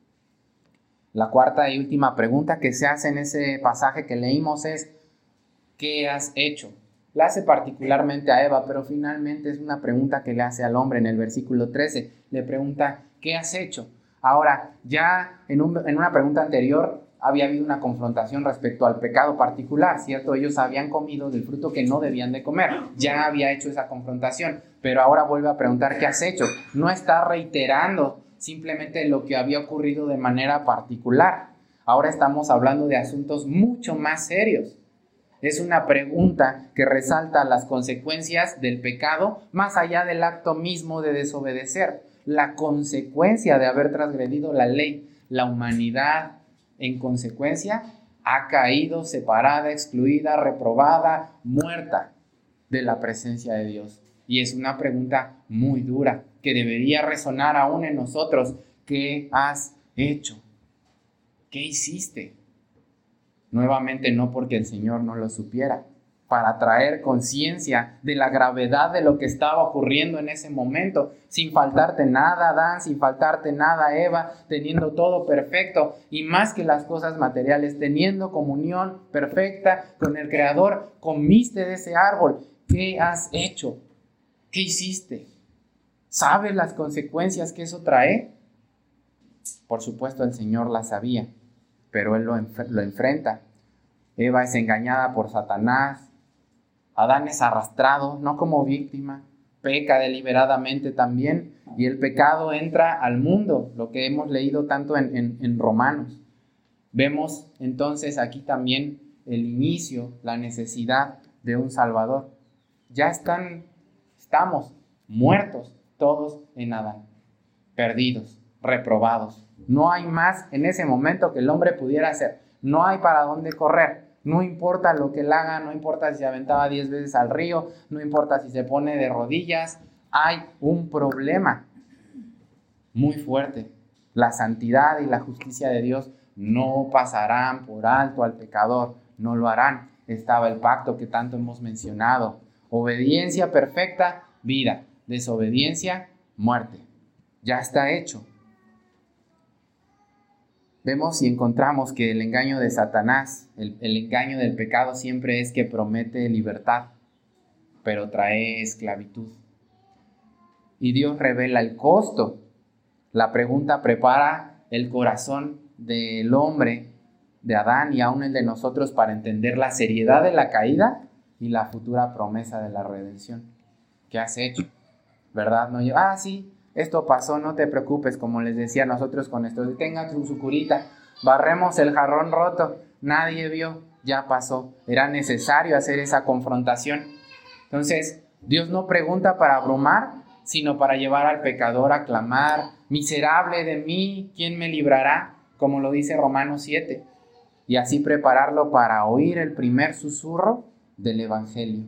La cuarta y última pregunta que se hace en ese pasaje que leímos es, ¿qué has hecho? La hace particularmente a Eva, pero finalmente es una pregunta que le hace al hombre en el versículo trece. Le pregunta, ¿qué has hecho? Ahora, ya en, un, en una pregunta anterior había habido una confrontación respecto al pecado particular, ¿cierto? Ellos habían comido del fruto que no debían de comer. Ya había hecho esa confrontación, pero ahora vuelve a preguntar, ¿qué has hecho? No está reiterando simplemente lo que había ocurrido de manera particular. Ahora estamos hablando de asuntos mucho más serios. Es una pregunta que resalta las consecuencias del pecado más allá del acto mismo de desobedecer. La consecuencia de haber transgredido la ley. La humanidad, en consecuencia, ha caído separada, excluida, reprobada, muerta de la presencia de Dios. Y es una pregunta muy dura que debería resonar aún en nosotros. ¿Qué has hecho? ¿Qué hiciste? Nuevamente, no porque el Señor no lo supiera, para traer conciencia de la gravedad de lo que estaba ocurriendo en ese momento, sin faltarte nada, Adán, sin faltarte nada, Eva, teniendo todo perfecto, y más que las cosas materiales, teniendo comunión perfecta con el Creador, comiste de ese árbol. ¿Qué has hecho? ¿Qué hiciste? ¿Sabes las consecuencias que eso trae? Por supuesto, el Señor las sabía, pero Él lo, enf- lo enfrenta. Eva es engañada por Satanás. Adán es arrastrado, no como víctima, peca deliberadamente también, y el pecado entra al mundo, lo que hemos leído tanto en, en, en Romanos. Vemos entonces aquí también el inicio, la necesidad de un Salvador. Ya están, estamos muertos todos en Adán, perdidos, reprobados. No hay más en ese momento que el hombre pudiera hacer. No hay para dónde correr. No importa lo que él haga, no importa si se aventaba diez veces al río, no importa si se pone de rodillas. Hay un problema muy fuerte. La santidad y la justicia de Dios no pasarán por alto al pecador. No lo harán. Estaba el pacto que tanto hemos mencionado. Obediencia perfecta, vida. Desobediencia, muerte. Ya está hecho. Vemos y encontramos que el engaño de Satanás, el, el engaño del pecado siempre es que promete libertad, pero trae esclavitud. Y Dios revela el costo. La pregunta prepara el corazón del hombre, de Adán y aún el de nosotros para entender la seriedad de la caída y la futura promesa de la redención. ¿Qué has hecho? ¿Verdad? No, yo, ah, sí. Esto pasó, no te preocupes, como les decía nosotros con esto, tengan su, su curita, barremos el jarrón roto, nadie vio, ya pasó. Era necesario hacer esa confrontación. Entonces, Dios no pregunta para abrumar, sino para llevar al pecador a clamar, miserable de mí, ¿quién me librará? Como lo dice Romanos siete. Y así prepararlo para oír el primer susurro del Evangelio.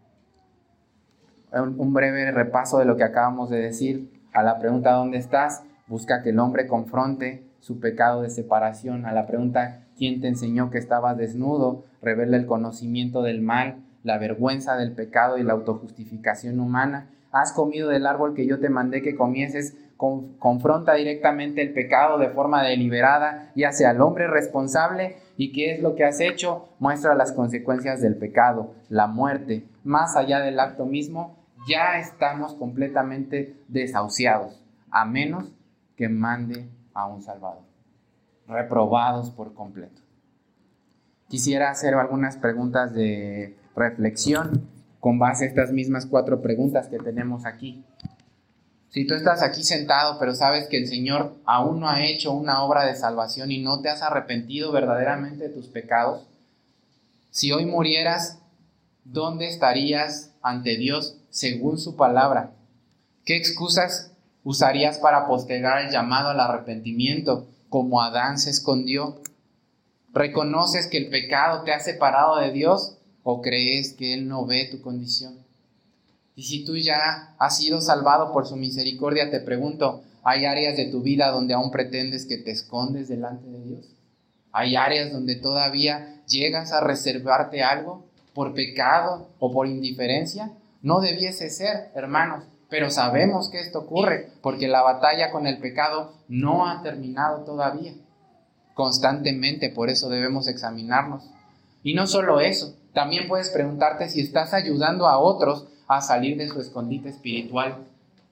Un, un breve repaso de lo que acabamos de decir. A la pregunta ¿dónde estás? Busca que el hombre confronte su pecado de separación. A la pregunta ¿quién te enseñó que estabas desnudo? Revela el conocimiento del mal, la vergüenza del pecado y la autojustificación humana. ¿Has comido del árbol que yo te mandé que comieses? Con, confronta directamente el pecado de forma deliberada y hace al hombre responsable. ¿Y qué es lo que has hecho? Muestra las consecuencias del pecado, la muerte. Más allá del acto mismo, ya estamos completamente desahuciados, a menos que mande a un Salvador. Reprobados por completo. Quisiera hacer algunas preguntas de reflexión con base a estas mismas cuatro preguntas que tenemos aquí. Si tú estás aquí sentado, pero sabes que el Señor aún no ha hecho una obra de salvación y no te has arrepentido verdaderamente de tus pecados, si hoy murieras, ¿dónde estarías ante Dios según su palabra? ¿Qué excusas usarías para postergar el llamado al arrepentimiento, como Adán se escondió? ¿Reconoces que el pecado te ha separado de Dios o crees que Él no ve tu condición? Y si tú ya has sido salvado por su misericordia, te pregunto, ¿hay áreas de tu vida donde aún pretendes que te escondes delante de Dios? ¿Hay áreas donde todavía llegas a reservarte algo por pecado o por indiferencia? No debiese ser, hermanos, pero sabemos que esto ocurre porque la batalla con el pecado no ha terminado todavía. constantemente, por eso debemos examinarnos. Y no solo eso, también puedes preguntarte si estás ayudando a otros a salir de su escondite espiritual,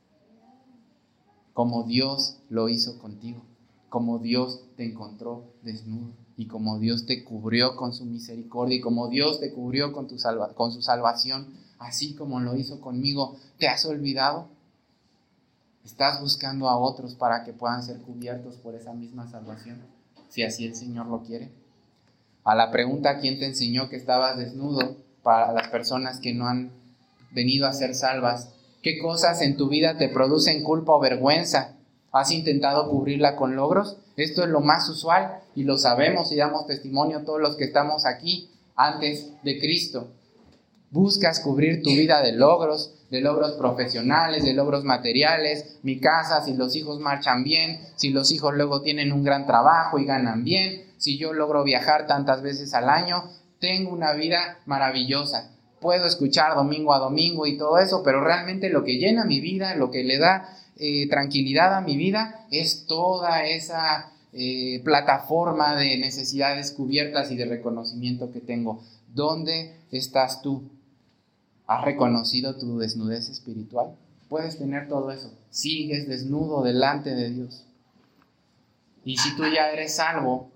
como Dios lo hizo contigo, como Dios te encontró desnudo y como Dios te cubrió con su misericordia y como Dios te cubrió con, tu salva- con su salvación, así como lo hizo conmigo. ¿Te has olvidado? ¿Estás buscando a otros para que puedan ser cubiertos por esa misma salvación? Si así el Señor lo quiere. A la pregunta ¿quién te enseñó que estabas desnudo? Para las personas que no han venido a ser salvas, ¿qué cosas en tu vida te producen culpa o vergüenza? ¿Has intentado cubrirla con logros? Esto es lo más usual y lo sabemos y damos testimonio todos los que estamos aquí antes de Cristo. Buscas cubrir tu vida de logros, de logros profesionales, de logros materiales. Mi casa, si los hijos marchan bien, si los hijos luego tienen un gran trabajo y ganan bien, si yo logro viajar tantas veces al año, tengo una vida maravillosa. Puedo escuchar domingo a domingo y todo eso, pero realmente lo que llena mi vida, lo que le da eh, tranquilidad a mi vida, es toda esa eh, plataforma de necesidades cubiertas y de reconocimiento que tengo. ¿Dónde estás tú? ¿Has reconocido tu desnudez espiritual? Puedes tener todo eso. Sigues desnudo delante de Dios. Y si tú ya eres salvo,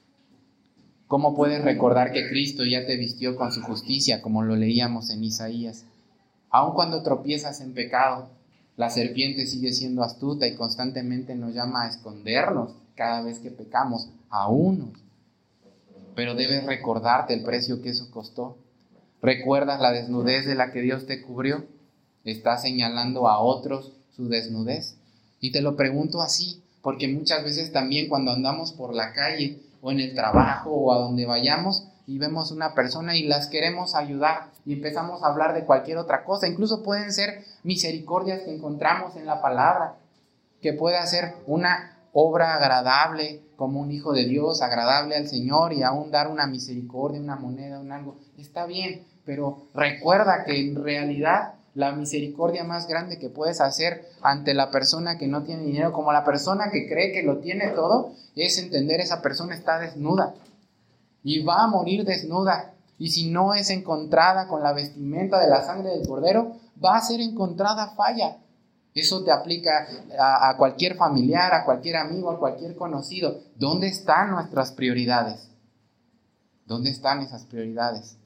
¿cómo puedes recordar que Cristo ya te vistió con su justicia, como lo leíamos en Isaías? Aun cuando tropiezas en pecado, la serpiente sigue siendo astuta y constantemente nos llama a escondernos cada vez que pecamos, a unos. Pero debes recordarte el precio que eso costó. ¿Recuerdas la desnudez de la que Dios te cubrió? ¿Estás señalando a otros su desnudez? Y te lo pregunto así, porque muchas veces también cuando andamos por la calle o en el trabajo o a donde vayamos y vemos una persona y las queremos ayudar y empezamos a hablar de cualquier otra cosa, incluso pueden ser misericordias que encontramos en la palabra, que pueda ser una obra agradable como un hijo de Dios, agradable al Señor y aún dar una misericordia, una moneda, un algo, está bien, pero recuerda que en realidad la misericordia más grande que puedes hacer ante la persona que no tiene dinero, como la persona que cree que lo tiene todo, es entender esa persona está desnuda y va a morir desnuda. Y si no es encontrada con la vestimenta de la sangre del Cordero, va a ser encontrada falla. Eso te aplica a, a cualquier familiar, a cualquier amigo, a cualquier conocido. ¿Dónde están nuestras prioridades? ¿Dónde están esas prioridades?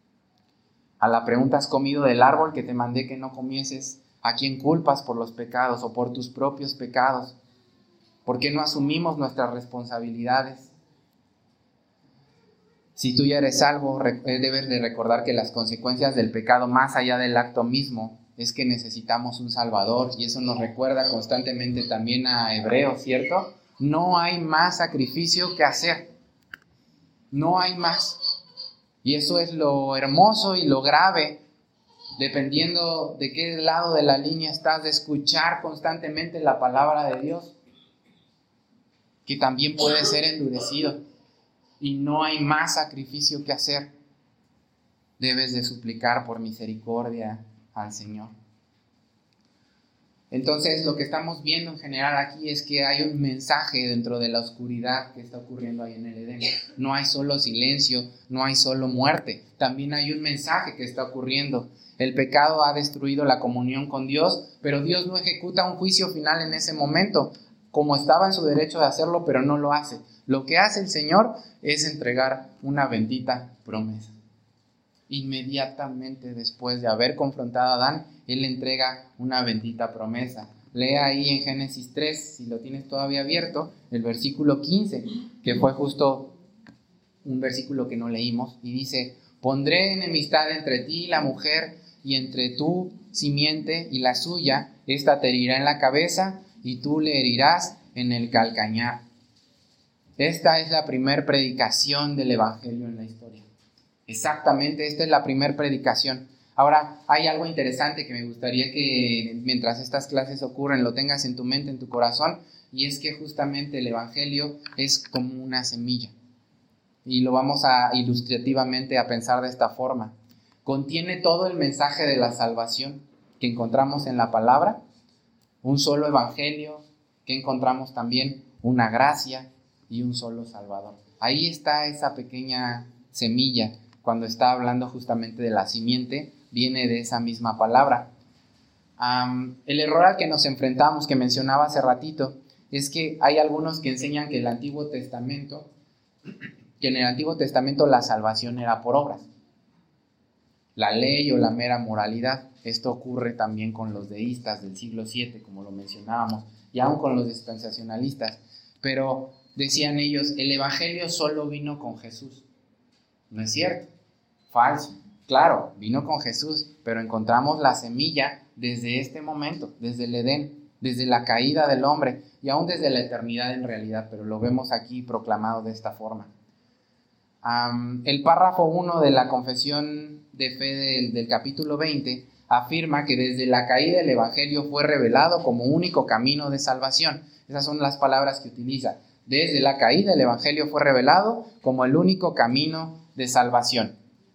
A la pregunta ¿has comido del árbol que te mandé que no comieses? ¿A quién culpas por los pecados o por tus propios pecados? ¿Por qué no asumimos nuestras responsabilidades? Si tú ya eres salvo, debes de recordar que las consecuencias del pecado, más allá del acto mismo, es que necesitamos un Salvador, y eso nos recuerda constantemente también a Hebreos, ¿cierto? No hay más sacrificio que hacer. No hay más. Y eso es lo hermoso y lo grave, dependiendo de qué lado de la línea estás, de escuchar constantemente la palabra de Dios, que también puede ser endurecido. Y no hay más sacrificio que hacer. Debes de suplicar por misericordia al Señor. Entonces, lo que estamos viendo en general aquí es que hay un mensaje dentro de la oscuridad que está ocurriendo ahí en el Edén. No hay solo silencio, no hay solo muerte. También hay un mensaje que está ocurriendo. El pecado ha destruido la comunión con Dios, pero Dios no ejecuta un juicio final en ese momento, como estaba en su derecho de hacerlo, pero no lo hace. Lo que hace el Señor es entregar una bendita promesa. Inmediatamente después de haber confrontado a Adán, Él le entrega una bendita promesa. Lea ahí en Génesis tres, si lo tienes todavía abierto, el versículo quince, que fue justo un versículo que no leímos, y dice: pondré enemistad entre ti y la mujer, y entre tu simiente y la suya, esta te herirá en la cabeza, y tú le herirás en el calcañar. Esta es la primer predicación del Evangelio en la historia. Exactamente, esta es la primer predicación. Ahora, hay algo interesante que me gustaría que mientras estas clases ocurren lo tengas en tu mente, en tu corazón, y es que justamente el Evangelio es como una semilla. Y lo vamos a ilustrativamente a pensar de esta forma. Contiene todo el mensaje de la salvación que encontramos en la palabra, un solo Evangelio, que encontramos también una gracia, y un solo Salvador. Ahí está esa pequeña semilla. Cuando está hablando justamente de la simiente, viene de esa misma palabra. Um, el error al que nos enfrentamos, que mencionaba hace ratito, es que hay algunos que enseñan que el Antiguo Testamento, que en el Antiguo Testamento la salvación era por obras, la ley o la mera moralidad. Esto ocurre también con los deístas del siglo siete, como lo mencionábamos, y aún con los dispensacionalistas. Pero decían ellos, el Evangelio solo vino con Jesús. No es cierto, falso. Claro, vino con Jesús, pero encontramos la semilla desde este momento, desde el Edén, desde la caída del hombre y aún desde la eternidad en realidad, pero lo vemos aquí proclamado de esta forma. Um, el párrafo uno de la confesión de fe del, del capítulo veinte afirma que desde la caída el Evangelio fue revelado como único camino de salvación. Esas son las palabras que utiliza. Desde la caída el Evangelio fue revelado como el único camino de salvación.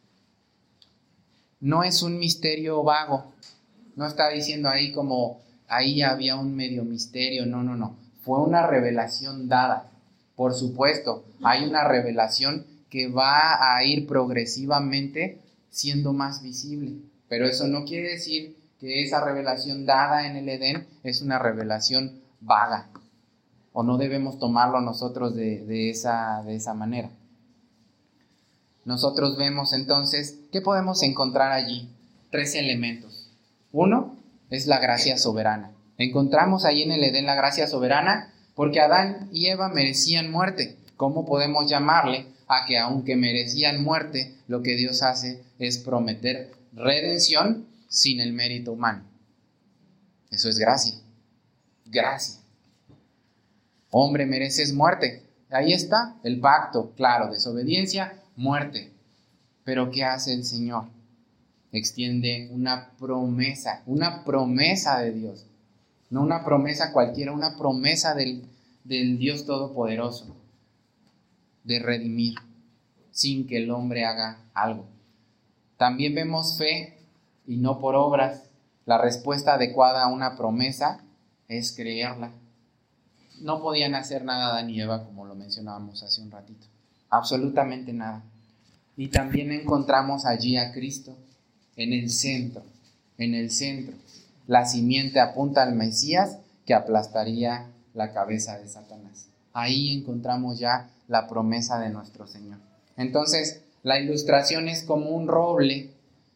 No es un misterio vago. No está diciendo ahí como ahí había un medio misterio. No, no, no. Fue una revelación dada. Por supuesto, hay una revelación que va a ir progresivamente siendo más visible. Pero eso no quiere decir que esa revelación dada en el Edén es una revelación vaga. O no debemos tomarlo nosotros de, de, esa, de esa manera. Nosotros vemos entonces, ¿qué podemos encontrar allí? Tres elementos. Uno es la gracia soberana. Encontramos ahí en el Edén la gracia soberana porque Adán y Eva merecían muerte. ¿Cómo podemos llamarle a que aunque merecían muerte, lo que Dios hace es prometer redención sin el mérito humano? Eso es gracia. Gracia. Hombre, mereces muerte. Ahí está el pacto, claro, desobediencia, muerte. Pero ¿qué hace el Señor? Extiende una promesa, una promesa de Dios. No una promesa cualquiera, una promesa del, del Dios Todopoderoso de redimir sin que el hombre haga algo. También vemos fe y no por obras. La respuesta adecuada a una promesa es creerla. No podían hacer nada Adán y Eva, como lo mencionábamos hace un ratito. Absolutamente nada. Y también encontramos allí a Cristo en el centro. En el centro. La simiente apunta al Mesías que aplastaría la cabeza de Satanás. Ahí encontramos ya la promesa de nuestro Señor. Entonces, la ilustración es como un roble,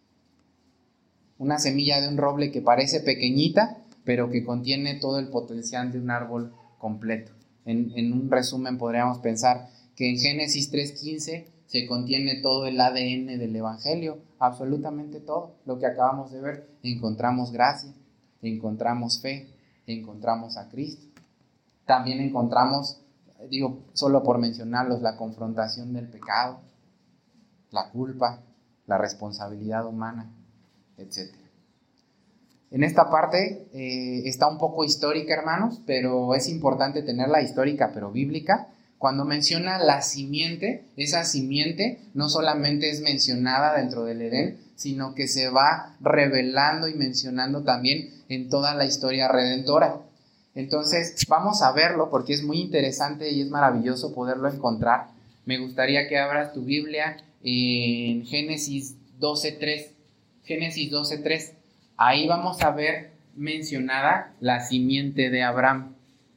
una semilla de un roble que parece pequeñita, pero que contiene todo el potencial de un árbol completo. En, en un resumen podríamos pensar que en Génesis tres quince se contiene todo el A D N del Evangelio, absolutamente todo lo que acabamos de ver. Encontramos gracia, encontramos fe, encontramos a Cristo. También encontramos, digo, solo por mencionarlos, la confrontación del pecado, la culpa, la responsabilidad humana, etcétera. En esta parte eh, está un poco histórica, hermanos, pero es importante tenerla histórica, pero bíblica. Cuando menciona la simiente, esa simiente no solamente es mencionada dentro del Edén, sino que se va revelando y mencionando también en toda la historia redentora. Entonces, vamos a verlo porque es muy interesante y es maravilloso poderlo encontrar. Me gustaría que abras tu Biblia en Génesis doce tres. Génesis doce tres. Ahí vamos a ver mencionada la simiente de Abraham.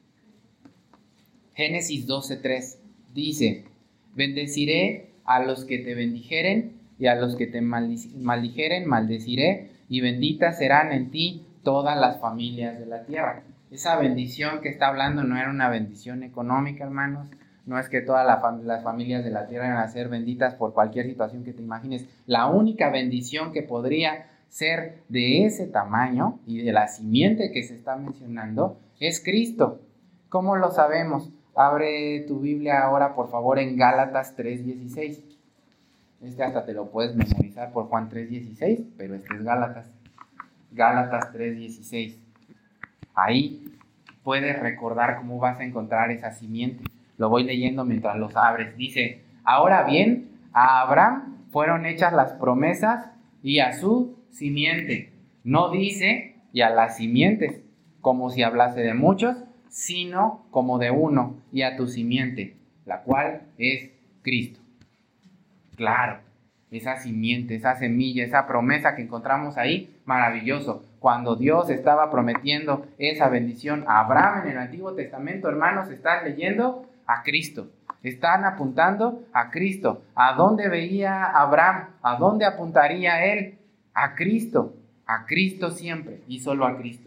Génesis doce tres dice: bendeciré a los que te bendijeren y a los que te maldijeren maldeciré, y benditas serán en ti todas las familias de la tierra. Esa bendición que está hablando no era una bendición económica, hermanos. No es que todas la fam- las familias de la tierra van a ser benditas por cualquier situación que te imagines. La única bendición que podría ser de ese tamaño y de la simiente que se está mencionando es Cristo. ¿Cómo lo sabemos? Abre tu Biblia ahora, por favor, en Gálatas tres dieciséis. Este hasta te lo puedes memorizar por Juan tres dieciséis, pero este es Gálatas. Gálatas tres dieciséis. Ahí puedes recordar cómo vas a encontrar esa simiente. Lo voy leyendo mientras los abres. Dice: ahora bien, a Abraham fueron hechas las promesas y a su simiente. No dice y a las simientes, como si hablase de muchos, sino como de uno, y a tu simiente. la cual es Cristo. Claro, esa simiente, esa semilla, esa promesa que encontramos ahí, maravilloso. Cuando Dios estaba prometiendo esa bendición a Abraham en el Antiguo Testamento, hermanos, están leyendo a Cristo. Están apuntando a Cristo. ¿A dónde veía Abraham? ¿A dónde apuntaría él? A Cristo. A Cristo siempre y solo a Cristo.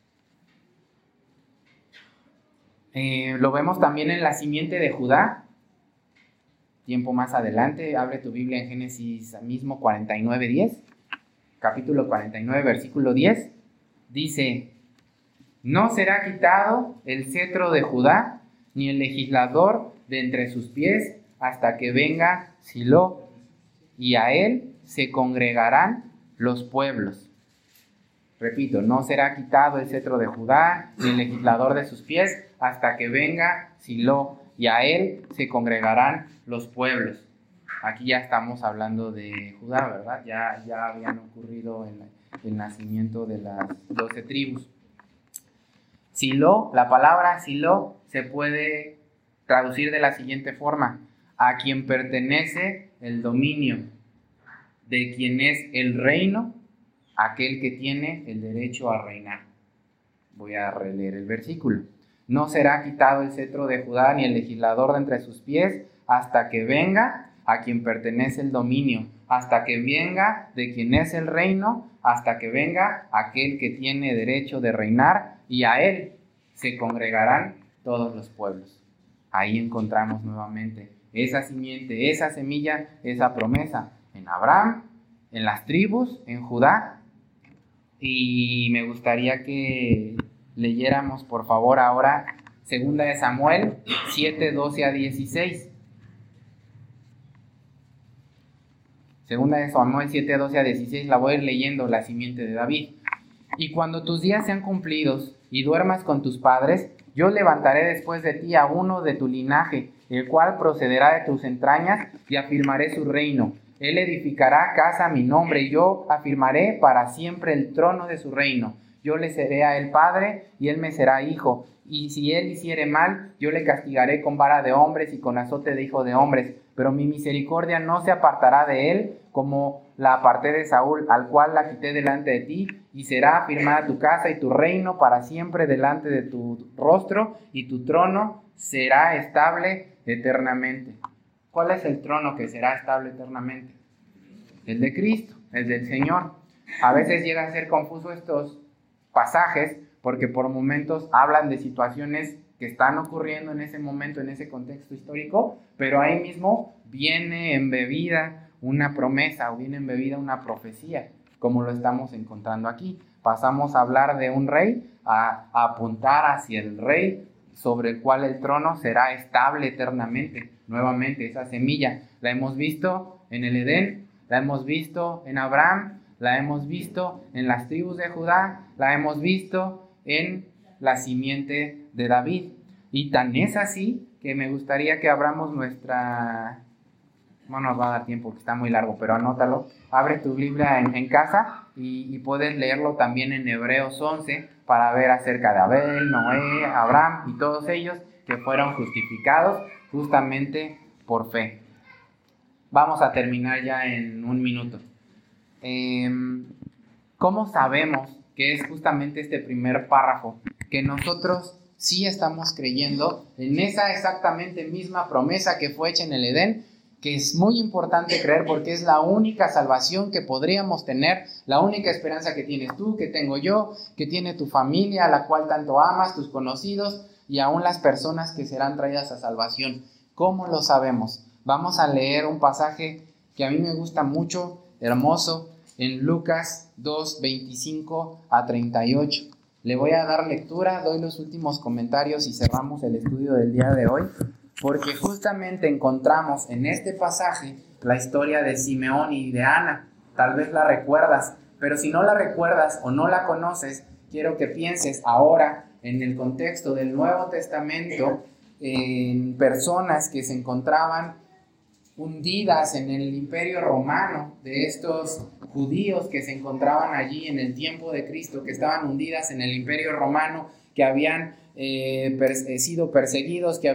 Eh, lo vemos también en la simiente de Judá. Tiempo más adelante, abre tu Biblia en Génesis mismo cuarenta y nueve diez. Capítulo cuarenta y nueve, versículo diez. Dice: no será quitado el cetro de Judá, ni el legislador de entre sus pies, hasta que venga Silo, y a él se congregarán los pueblos. Repito, no será quitado el cetro de Judá, ni el legislador de sus pies, hasta que venga Silo, y a él se congregarán los pueblos. Aquí ya estamos hablando de Judá, ¿verdad? Ya, ya habían ocurrido el, el nacimiento de las doce tribus. Silo, la palabra Silo se puede traducir de la siguiente forma: a quien pertenece el dominio, de quien es el reino, aquel que tiene el derecho a reinar. Voy a releer el versículo. No será quitado el cetro de Judá ni el legislador de entre sus pies, hasta que venga a quien pertenece el dominio, hasta que venga de quien es el reino, hasta que venga aquel que tiene derecho de reinar, y a él se congregarán todos los pueblos. Ahí encontramos nuevamente esa simiente, esa semilla, esa promesa en Abraham, en las tribus, en Judá. Y me gustaría que leyéramos por favor ahora Segunda de Samuel siete, doce a dieciséis. Segunda de Samuel siete, doce a dieciséis, la voy a ir leyendo, la simiente de David. Y cuando tus días sean cumplidos y duermas con tus padres, yo levantaré después de ti a uno de tu linaje, el cual procederá de tus entrañas, y afirmaré su reino. Él edificará casa a mi nombre, y yo afirmaré para siempre el trono de su reino. Yo le seré a él padre, y él me será hijo. Y si él hiciere mal, yo le castigaré con vara de hombres y con azote de hijo de hombres. Pero mi misericordia no se apartará de él, como la aparté de Saúl, al cual la quité delante de ti, y será afirmada tu casa y tu reino para siempre delante de tu rostro, y tu trono será estable eternamente. ¿Cuál es el trono que será estable eternamente? El de Cristo, el del Señor. A veces llega a ser confuso estos pasajes, porque por momentos hablan de situaciones que están ocurriendo en ese momento, en ese contexto histórico, pero ahí mismo viene embebida una promesa o viene embebida una profecía, como lo estamos encontrando aquí. Pasamos a hablar de un rey, a, a apuntar hacia el rey sobre el cual el trono será estable eternamente. Nuevamente, esa semilla la hemos visto en el Edén, la hemos visto en Abraham, la hemos visto en las tribus de Judá, la hemos visto en la simiente de David. Y tan es así que me gustaría que abramos nuestra... No nos va a dar tiempo, que está muy largo, pero anótalo. Abre tu Biblia en, en casa y, y puedes leerlo también en Hebreos once para ver acerca de Abel, Noé, Abraham y todos ellos que fueron justificados justamente por fe. Vamos a terminar ya en un minuto. Eh, ¿Cómo sabemos que es justamente este primer párrafo? Que nosotros sí estamos creyendo en esa exactamente misma promesa que fue hecha en el Edén, que es muy importante creer porque es la única salvación que podríamos tener, la única esperanza que tienes tú, que tengo yo, que tiene tu familia, a la cual tanto amas, tus conocidos y aún las personas que serán traídas a salvación. ¿Cómo lo sabemos? Vamos a leer un pasaje que a mí me gusta mucho, hermoso, en Lucas dos, veinticinco a treinta y ocho. Le voy a dar lectura, doy los últimos comentarios y cerramos el estudio del día de hoy, porque justamente encontramos en este pasaje la historia de Simeón y de Ana. Tal vez la recuerdas, pero si no la recuerdas o no la conoces, quiero que pienses ahora en el contexto del Nuevo Testamento, en personas que se encontraban hundidas en el Imperio Romano, de estos judíos que se encontraban allí en el tiempo de Cristo, que estaban hundidas en el Imperio Romano, que habían eh, per- sido perseguidos, que habían vivido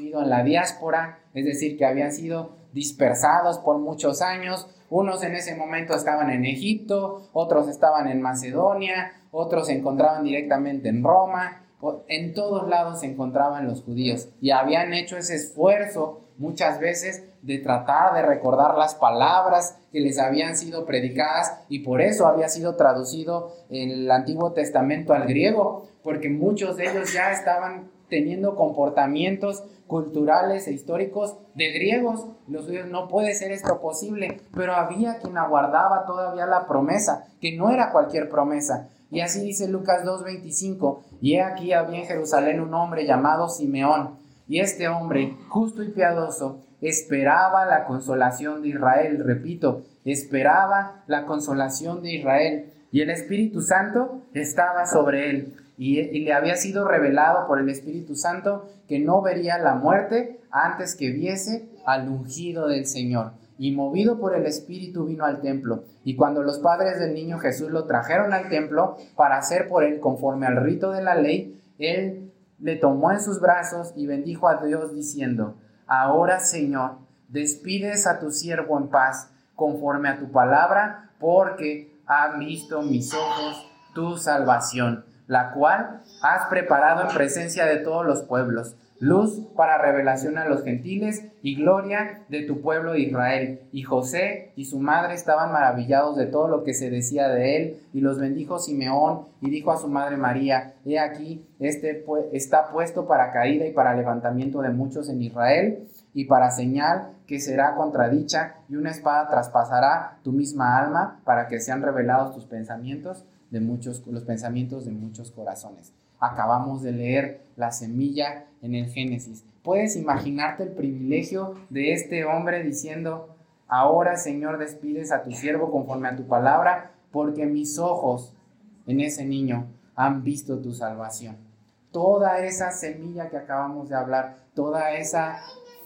vivido en la diáspora, es decir, que habían sido dispersados por muchos años. Unos en ese momento estaban en Egipto, otros estaban en Macedonia, otros se encontraban directamente en Roma. En todos lados se encontraban los judíos y habían hecho ese esfuerzo muchas veces de tratar de recordar las palabras que les habían sido predicadas, y por eso había sido traducido el Antiguo Testamento al griego, porque muchos de ellos ya estaban teniendo comportamientos culturales e históricos de griegos. Los judíos, no puede ser esto posible, pero había quien aguardaba todavía la promesa, que no era cualquier promesa. Y así dice Lucas dos veinticinco: y he aquí había en Jerusalén un hombre llamado Simeón, y este hombre, justo y piadoso, esperaba la consolación de Israel. Repito, esperaba la consolación de Israel, y el Espíritu Santo estaba sobre él, y, y le había sido revelado por el Espíritu Santo que no vería la muerte antes que viese al ungido del Señor. Y movido por el Espíritu vino al templo, y cuando los padres del niño Jesús lo trajeron al templo para hacer por él conforme al rito de la ley, él le tomó en sus brazos y bendijo a Dios diciendo: ahora, Señor, despides a tu siervo en paz, conforme a tu palabra, porque han visto mis ojos tu salvación, la cual has preparado en presencia de todos los pueblos, luz para revelación a los gentiles y gloria de tu pueblo Israel. Y José y su madre estaban maravillados de todo lo que se decía de él, y los bendijo Simeón y dijo a su madre María: he aquí, este está puesto para caída y para levantamiento de muchos en Israel, y para señal que será contradicha, y una espada traspasará tu misma alma, para que sean revelados tus pensamientos de muchos, los pensamientos de muchos corazones. Acabamos de leer la semilla en el Génesis. ¿Puedes imaginarte el privilegio de este hombre diciendo: ahora, Señor, despides a tu siervo conforme a tu palabra, porque mis ojos en ese niño han visto tu salvación? Toda esa semilla que acabamos de hablar, toda esa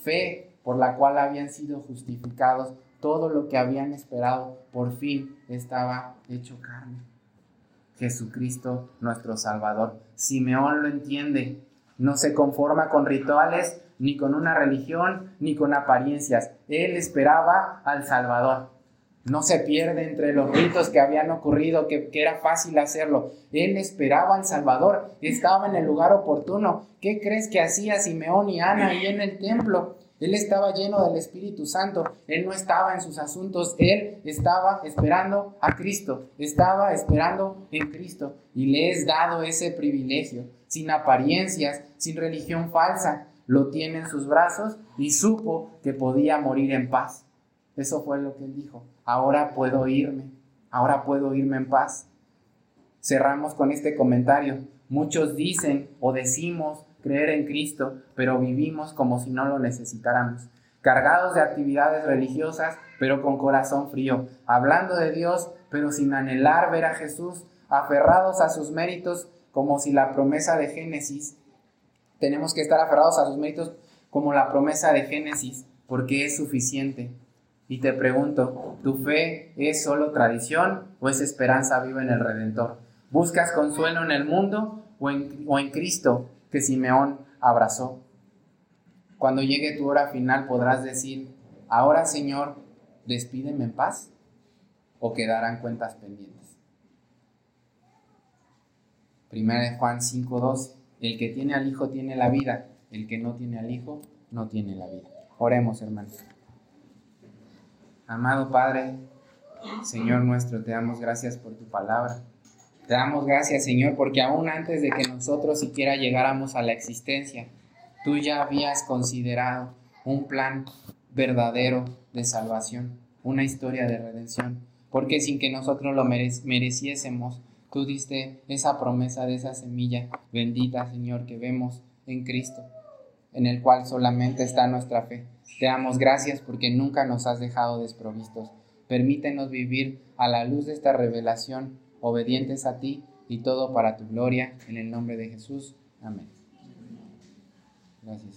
fe por la cual habían sido justificados, todo lo que habían esperado, por fin estaba hecho carne. Jesucristo, nuestro Salvador. Simeón lo entiende. No se conforma con rituales, ni con una religión, ni con apariencias. Él esperaba al Salvador. No se pierde entre los ritos que habían ocurrido, que, que era fácil hacerlo. Él esperaba al Salvador. Estaba en el lugar oportuno. ¿Qué crees que hacía Simeón y Ana ahí en el templo? Él estaba lleno del Espíritu Santo. Él no estaba en sus asuntos. Él estaba esperando a Cristo. Estaba esperando en Cristo. Y le es dado ese privilegio, sin apariencias, sin religión falsa. Lo tiene en sus brazos y supo que podía morir en paz. Eso fue lo que él dijo: ahora puedo irme. Ahora puedo irme en paz. Cerramos con este comentario. Muchos dicen o decimos creer en Cristo, pero vivimos como si no lo necesitáramos, cargados de actividades religiosas, pero con corazón frío, hablando de Dios, pero sin anhelar ver a Jesús, aferrados a sus méritos, como si la promesa de Génesis, tenemos que estar aferrados a sus méritos como la promesa de Génesis, porque es suficiente. Y te pregunto, ¿tu fe es solo tradición o es esperanza viva en el Redentor? ¿Buscas consuelo en el mundo o en, o en Cristo, que Simeón abrazó? Cuando llegue tu hora final podrás decir: ahora, Señor, despídeme en paz, o quedarán cuentas pendientes. Primera de Juan cinco doce: el que tiene al Hijo tiene la vida, el que no tiene al Hijo no tiene la vida. Oremos, hermanos. Amado Padre, Señor nuestro, te damos gracias por tu palabra. Te damos gracias, Señor, porque aún antes de que nosotros siquiera llegáramos a la existencia, tú ya habías considerado un plan verdadero de salvación, una historia de redención, porque sin que nosotros lo merec- mereciésemos, tú diste esa promesa de esa semilla bendita, Señor, que vemos en Cristo, en el cual solamente está nuestra fe. Te damos gracias porque nunca nos has dejado desprovistos. Permítenos vivir a la luz de esta revelación, obedientes a ti, y todo para tu gloria, en el nombre de Jesús. Amén. Gracias.